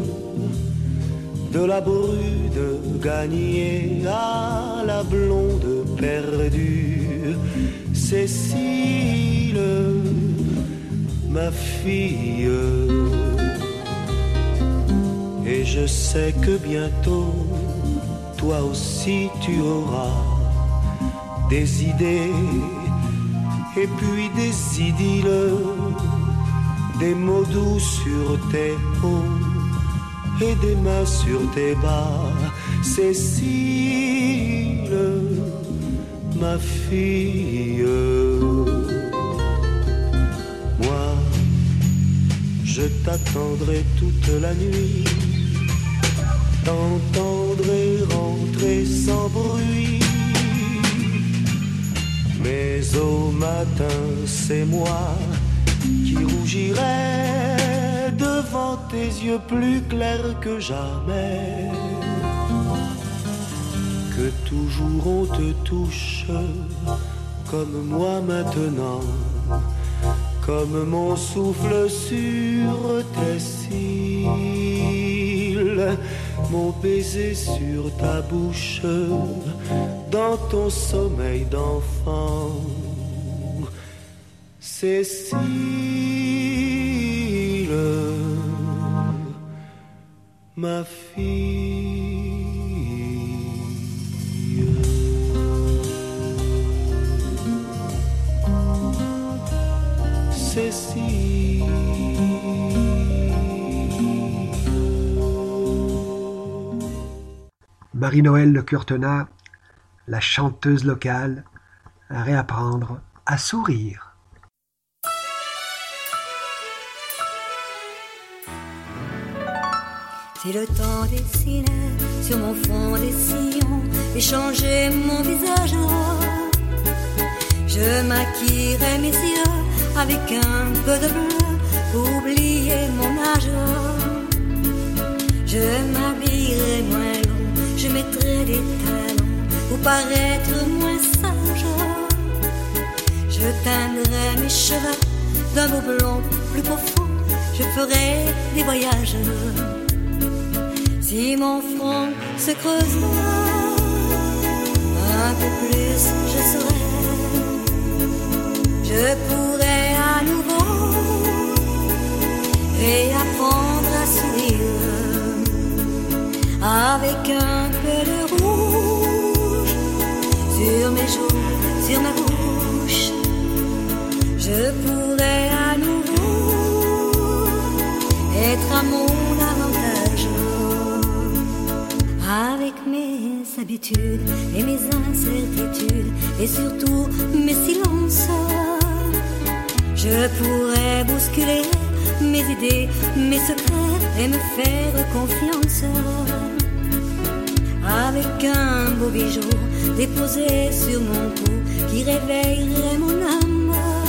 De la brune gagnée à la blonde perdue, Cécile, ma fille. Et je sais que bientôt, toi aussi tu auras des idées, et puis des idylles, des mots doux sur tes hauts et des mains sur tes bas, Cécile, ma fille. Moi, je t'attendrai toute la nuit, t'entendrai rentrer sans bruit. Mais au matin, c'est moi qui rougirai devant tes yeux plus clairs que jamais. Que toujours on te touche comme moi maintenant, comme mon souffle sur tes cils, mon baiser sur ta bouche, dans ton sommeil d'enfant, Cécile, ma fille. Cécile. Marie-Noël Le Curtenat, la chanteuse locale, à réapprendre à sourire. Si le temps dessinait sur mon front des sillons et changeait mon visage, je maquillerais mes yeux avec un peu de bleu pour oublier mon âge. Je m'habillerais moins long, je mettrais des talons pour paraître moins sage. Je teindrais mes cheveux d'un beau blond plus profond, je ferais des voyages. Si mon front se creusait un peu plus, je saurais, je pourrais à nouveau réapprendre à sourire avec un peu de rouge sur mes joues, sur ma bouche. Je pourrais à nouveau être à mon avantage avec mes habitudes et mes incertitudes et surtout mes silences. Je pourrais bousculer mes idées, mes secrets et me faire confiance avec un beau bijou déposé sur mon cou qui réveillerait mon âme,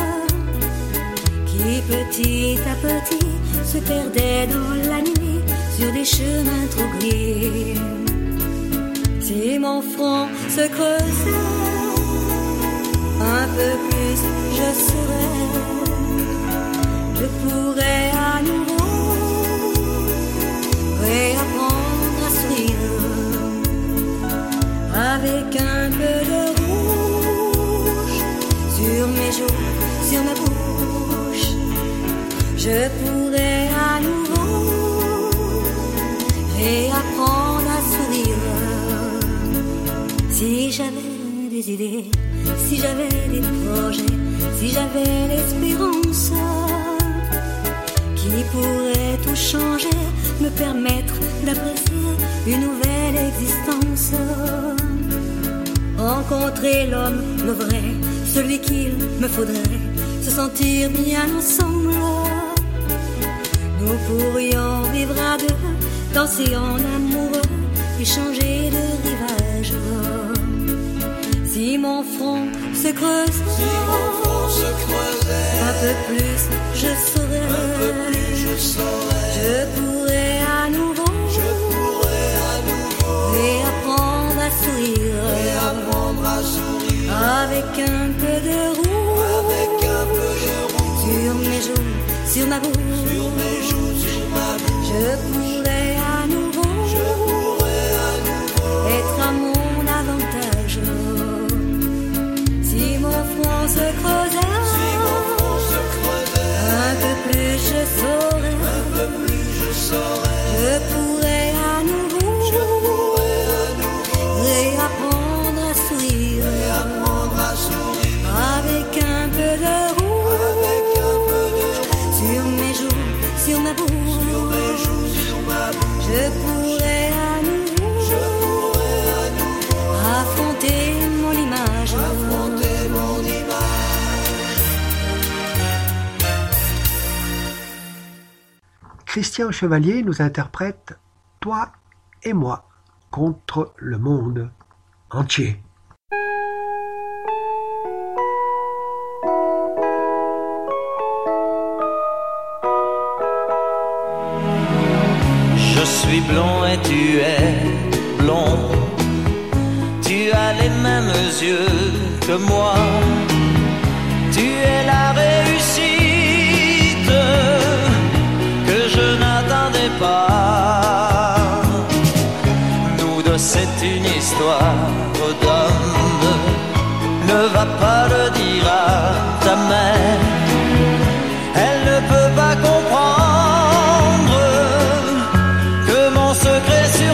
qui petit à petit se perdait dans la nuit sur des chemins trop gris. Si mon front se creusait un peu plus, je saurais, je pourrais à nouveau réapprendre à sourire avec un peu de rouge sur mes joues, sur ma bouche. Je pourrais à nouveau réapprendre à sourire. Si j'avais des idées, si j'avais des projets, si j'avais l'espérance qui pourrait tout changer, me permettre d'apprécier une nouvelle existence. Rencontrer l'homme, le vrai, celui qu'il me faudrait, se sentir bien ensemble. Nous pourrions vivre à deux, danser en amoureux et changer de rivage. Si mon front se creusait, un peu plus je saurais, je pourrais à nouveau réapprendre à sourire, avec un peu de roux, sur mes joues, sur ma bouche, je pourrais à nouveau être à mon avantage. Si mon front se creusait, un peu plus je saurais, je pourrais à nouveau réapprendre à sourire, avec un peu de roux, sur mes joues, sur ma bouche, je pourrais à nouveau affronter mon image. Christian Chevalier nous interprète « Toi et moi contre le monde entier ». Je suis blond et tu es blond. Tu as les mêmes yeux que moi. Tu es la réussite que je n'attendais pas. Nous deux, c'est une histoire d'homme. Ne va pas le dire à ta mère. Elle ne peut pas comprendre que mon secret sur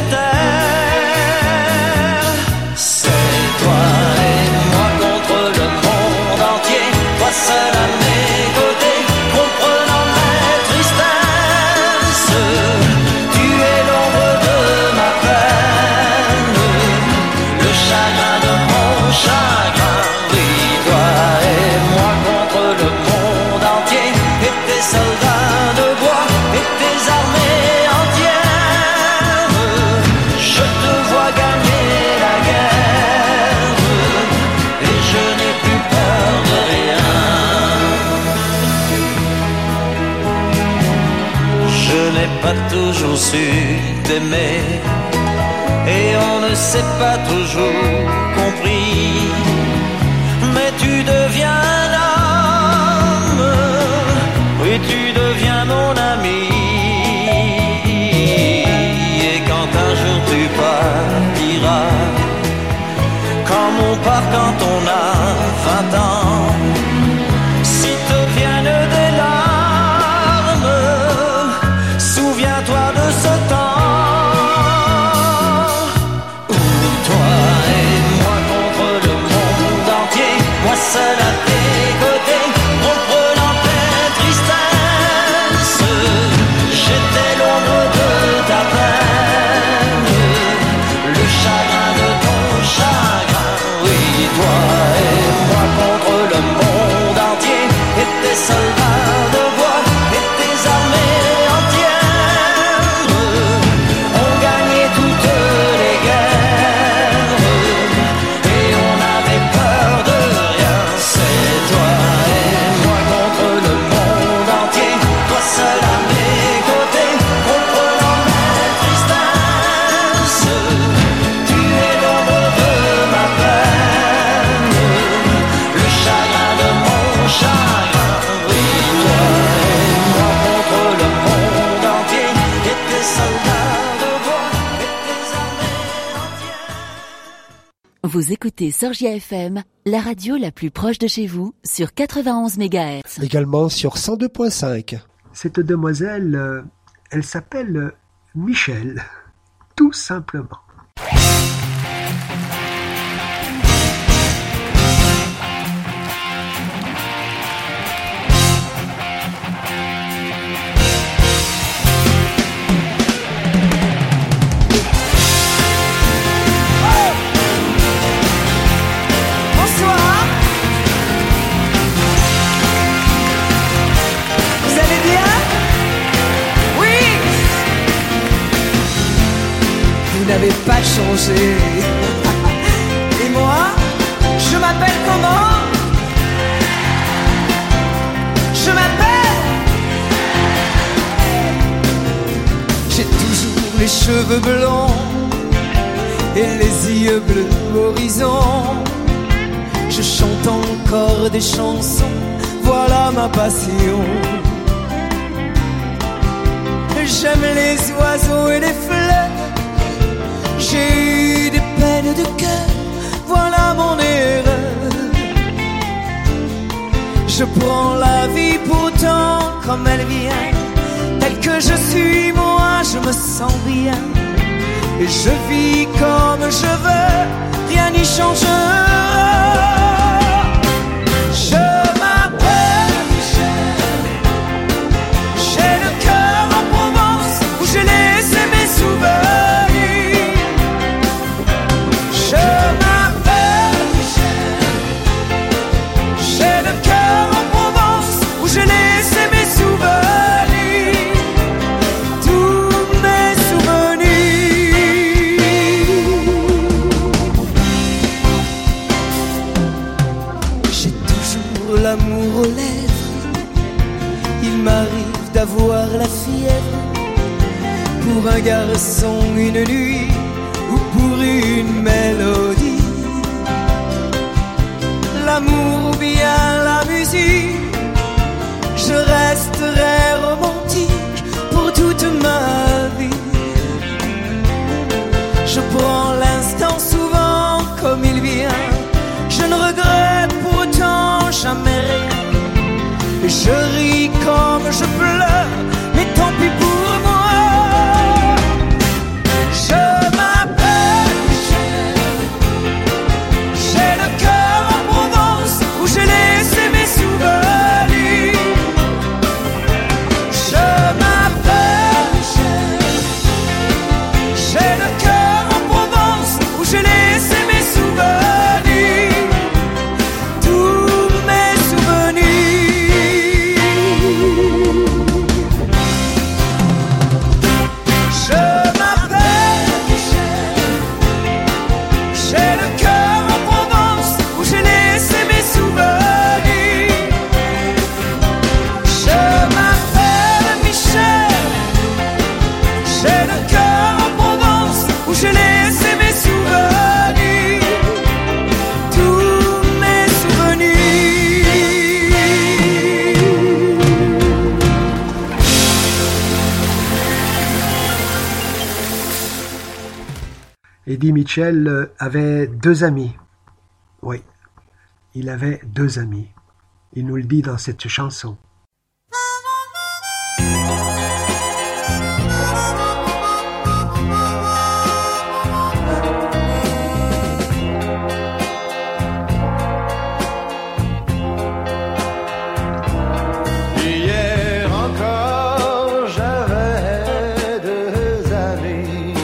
terre, c'est toi et moi contre le monde entier. Toi seul à mes côtés, comprenant mes tristesses. Tu es l'ombre de ma peine, le chagrin de mon chagrin. Oui, toi et moi contre le monde entier. Et tes soldats de bois et tes armées entières. Je te vois gagner la guerre et je n'ai plus peur de rien. Je n'ai pas toujours su t'aimer et on ne s'est pas toujours compris. Mais tu deviens un homme, oui tu deviens mon ami. Et quand un jour tu partiras, comme on part quand on a 20 ans, si te viennent des larmes, souviens-toi de ce temps où toi et moi contre le monde entier, moi seul à tes côtés, comprenant tes tristesses. J'étais l'ombre de ta peine, le chagrin de ton chagrin. Oui, toi et moi contre le monde entier, et tes soldats de bois et tes armées entières ont gagné toutes les guerres et on n'avait peur de rien. C'est toi et moi contre le monde entier, toi seul à mes côtés, comprenant mes tristesses. Tu es l'ombre de ma peine, le chagrin de mon chagrin. Oui, toi et moi contre le monde entier, et tes soldats de bois et tes armées entières. Vous écoutez Sorgia FM, la radio la plus proche de chez vous, sur 91 MHz. Également sur 102.5. Cette demoiselle, elle s'appelle Michel, tout simplement. n'avez pas changé. Et moi, je m'appelle comment? Je m'appelle. J'ai toujours les cheveux blonds et les yeux bleus horizon. Je chante encore des chansons, voilà ma passion. J'aime les oiseaux et les fleurs. J'ai eu des peines de cœur, voilà mon erreur. Je prends la vie pourtant comme elle vient. Telle que je suis, moi je me sens bien. Et je vis comme je veux, rien n'y changera. Je m'appelle Michel. J'ai le cœur en Provence où j'ai laissé mes souvenirs. Je m'appelle Michel. J'ai le cœur en Provence où j'ai laissé mes souvenirs. Tous mes souvenirs. J'ai toujours l'amour aux lèvres. Il m'arrive d'avoir la fièvre pour un garçon, une nuit ou pour une mélodie. L'amour ou bien la musique, je resterai romantique pour toute ma vie. Je prends l'instant souvent comme il vient. Je ne regrette pourtant jamais rien. Je ris comme je pleure, mais tant pis pour moi. Je m'appelle Michel. J'ai le cœur en Provence où j'ai laissé mes souvenirs. Je m'appelle Michel. J'ai le cœur en Provence où j'ai laissé mes souvenirs. Tous mes souvenirs. Je m'appelle Michel. J'ai le cœur en Provence où j'ai laissé mes souvenirs. Je m'appelle Michel. J'ai le cœur en Provence où j'ai laissé mes souvenirs. Tous mes souvenirs. Eddie Mitchell avait deux amis. Oui, il avait deux amis. Il nous le dit dans cette chanson. Hier encore j'avais deux amis.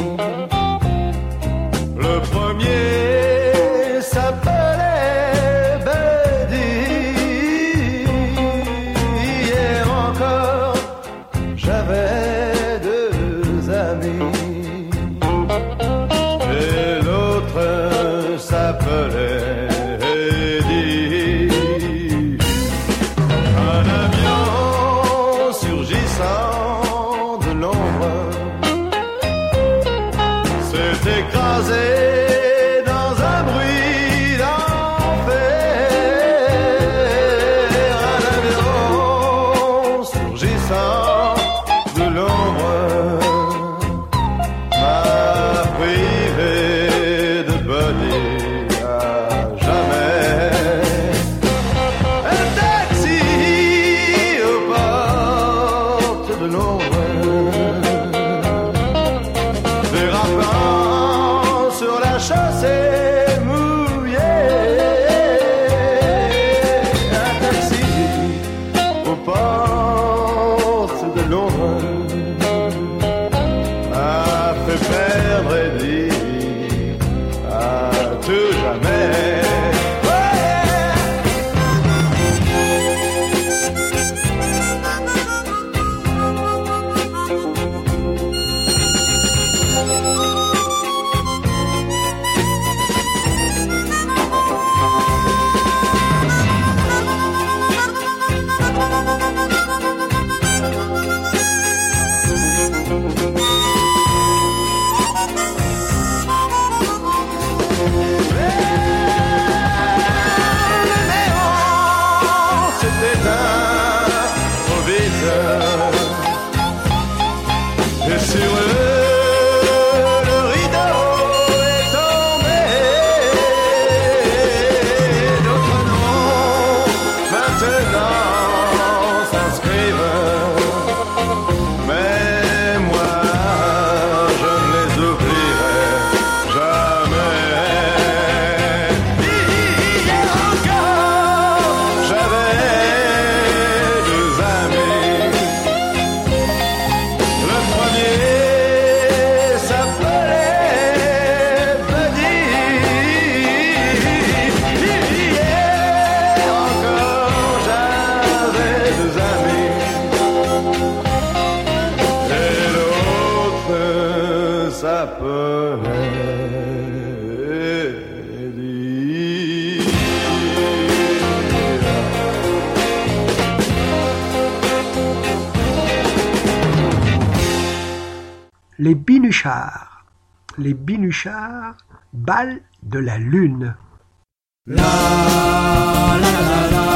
Le premier s'appelait Buddy. Hier encore j'avais deux amis. Et l'autre s'appelait Eddie. Un avion surgissant de l'ombre s'est écrasé dans un bruit d'enfer. Un avion surgissant de l'ombre m'a privé de Buddy à jamais. Un taxi aux portes de l'ombre, dérapant sur Les Binuchards. Les Binuchards, bal de la lune. La la la la la.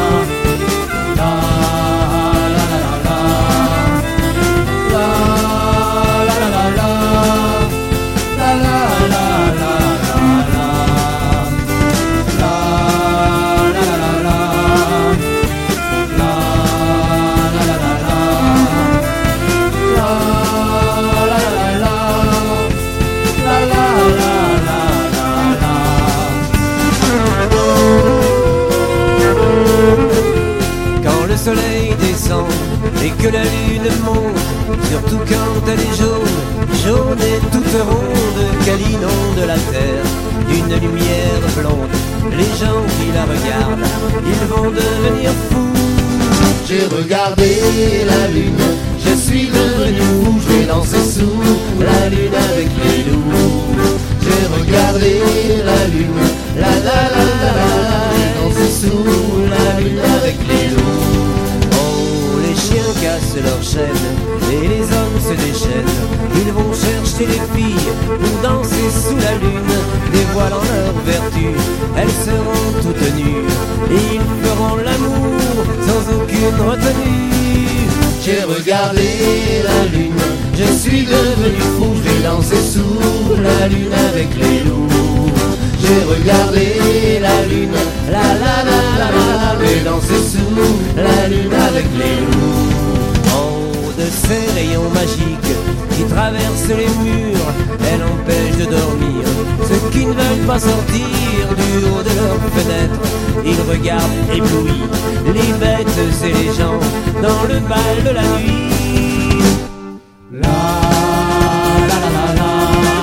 Le soleil descend et que la lune monte, surtout quand elle est jaune, jaune et toute ronde, qu'elle inonde la terre d'une lumière blonde. Les gens qui la regardent, ils vont devenir fous. J'ai regardé la lune, je suis devenu fou, je vais danser sous la lune avec les loups. J'ai regardé la lune, la la la la la, j'ai dansé sous la lune avec les loups. Les chiens cassent leurs chaînes et les hommes se déchaînent. Ils vont chercher les filles pour danser sous la lune, dévoilant leur vertu. Elles seront toutes nues et ils feront l'amour sans aucune retenue. J'ai regardé la lune, je suis devenu fou, je vais danser sous la lune avec les loups. J'ai regardé la lune, la la la la la, je vais danser sous la lune avec les loups. De ces rayons magiques qui traversent les murs, elle empêche de dormir ceux qui ne veulent pas sortir du haut de leurs fenêtres. Ils regardent éblouis les bêtes et les gens dans le bal de la nuit. La la la la la.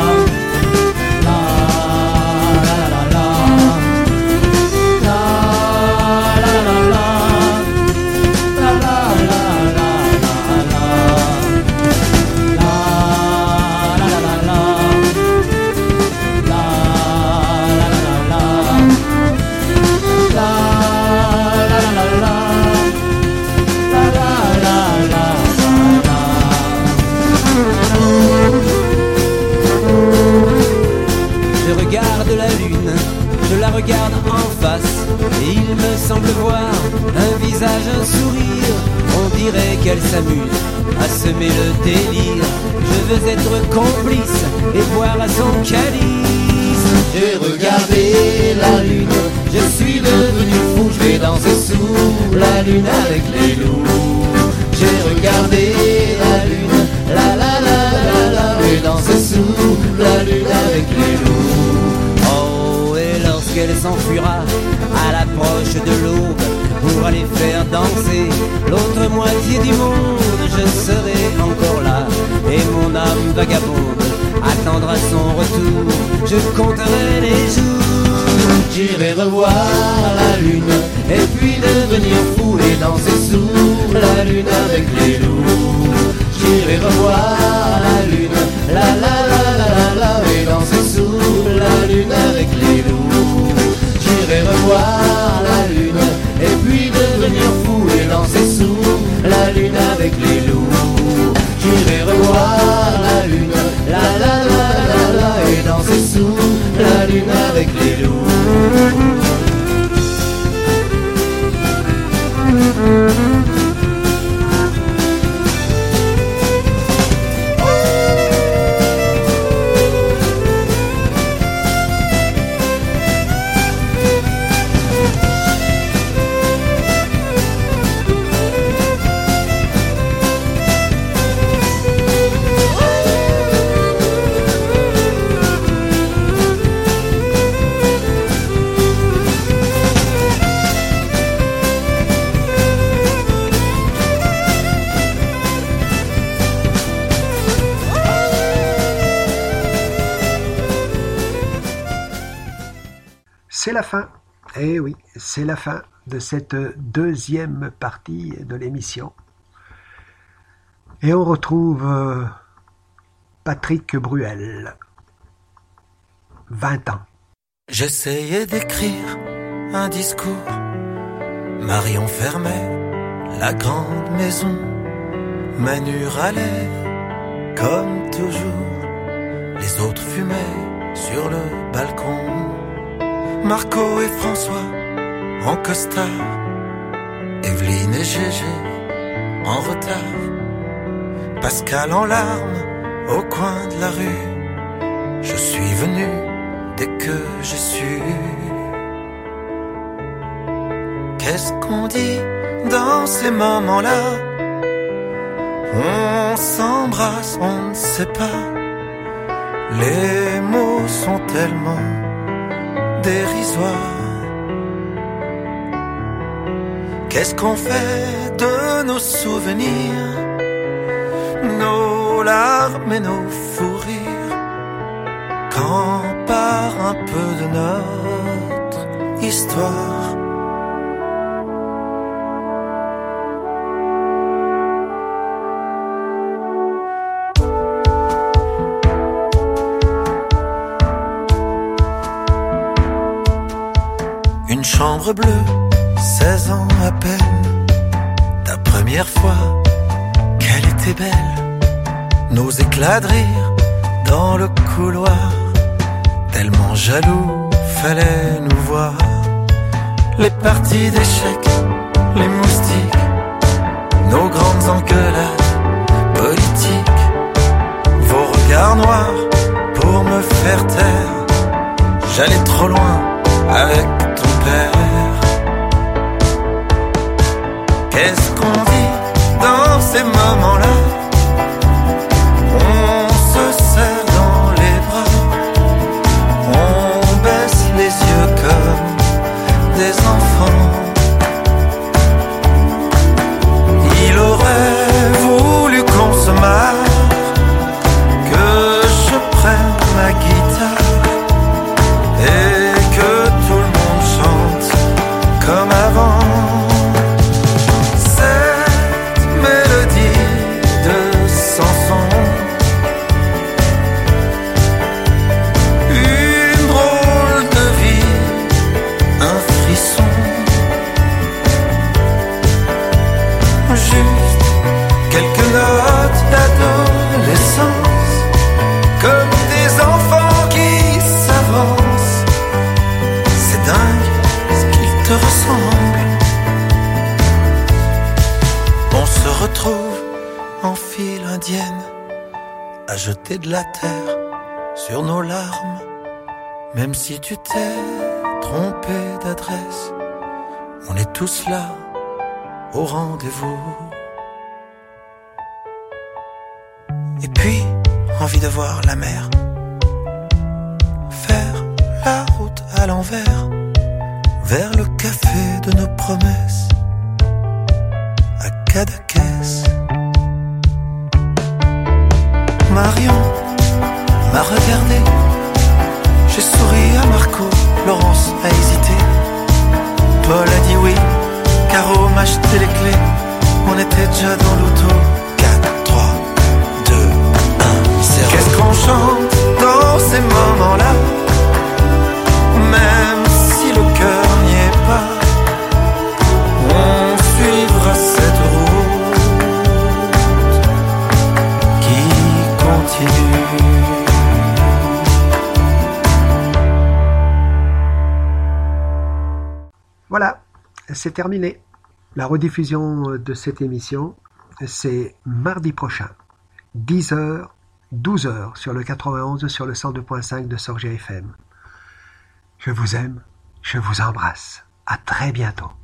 Regarde en face et il me semble voir un visage, un sourire. On dirait qu'elle s'amuse à semer le délire. Je veux être complice et boire à son calice. J'ai regardé la lune, je suis devenu fou, je vais danser sous la lune avec les loups. J'ai regardé la lune, la la la la la, je vais danser sous la lune avec les loups. Qu'elle s'enfuira à l'approche de l'aube pour aller faire danser l'autre moitié du monde. Je serai encore là et mon âme vagabonde attendra son retour. Je compterai les jours. J'irai revoir la lune et puis devenir fou et danser sous la lune avec les loups. J'irai revoir la lune, la la la la la la, et danser sous la lune avec les loups. J'irai revoir la lune et puis devenir fou et danser sous la lune avec les loups. J'irai revoir la lune, la la la la la, et danser sous la lune avec les loups. C'est la fin. Eh oui, c'est la fin de cette deuxième partie de l'émission. Et on retrouve Patrick Bruel. 20 ans. J'essayais d'écrire un discours. Marion fermait la grande maison. Manu râlait comme toujours. Les autres fumaient sur le balcon. Marco et François en costard. Evelyne et Gégé en retard. Pascal en larmes au coin de la rue. Je suis venu dès que j'ai su. Qu'est-ce qu'on dit dans ces moments-là? On s'embrasse, on ne sait pas. Les mots sont tellement dérisoires. Qu'est-ce qu'on fait de nos souvenirs, nos larmes et nos fous rires, quand part un peu de notre histoire? Une chambre bleue, 16 ans à peine. Ta première fois, qu'elle était belle. Nos éclats de rire dans le couloir. Tellement jaloux, fallait nous voir. Les parties d'échecs, les moustiques, nos grandes engueulades politiques. Vos regards noirs pour me faire taire. J'allais trop loin avec ton père. Qu'est-ce qu'on dit dans ces moments-là? On se serre dans les bras. On baisse les yeux comme des enfants. Il aurait voulu qu'on se marre, que je prenne ma guitare et que tout le monde chante comme avant. Cette mélodie de Samson, une drôle de vie, un frisson. Juste quelques notes d'adolescence, comme des enfants qui s'avancent. C'est dingue ce qu'ils te ressemblent. On se retrouve en file indienne, à jeter de la terre sur nos larmes. Même si tu t'es trompé d'adresse, on est tous là au rendez-vous. Et puis, envie de voir la mer, faire la route à l'envers, vers le café de nos promesses, à Cadaqués. Marion m'a regardé, j'ai souri à Marco, Laurence a hésité, Paul a dit oui, Caro m'a acheté les clés, on était déjà dans l'auto. 4, 3, 2, 1, 0. Qu'est-ce qu'on chante dans ces moments-là? Même si le cœur n'y est pas, on suivra cette route qui continue. Voilà, c'est terminé. La rediffusion de cette émission, c'est mardi prochain, 10h, 12h sur le 91, sur le 102.5 de Sorgia FM. Je vous aime, je vous embrasse. À très bientôt.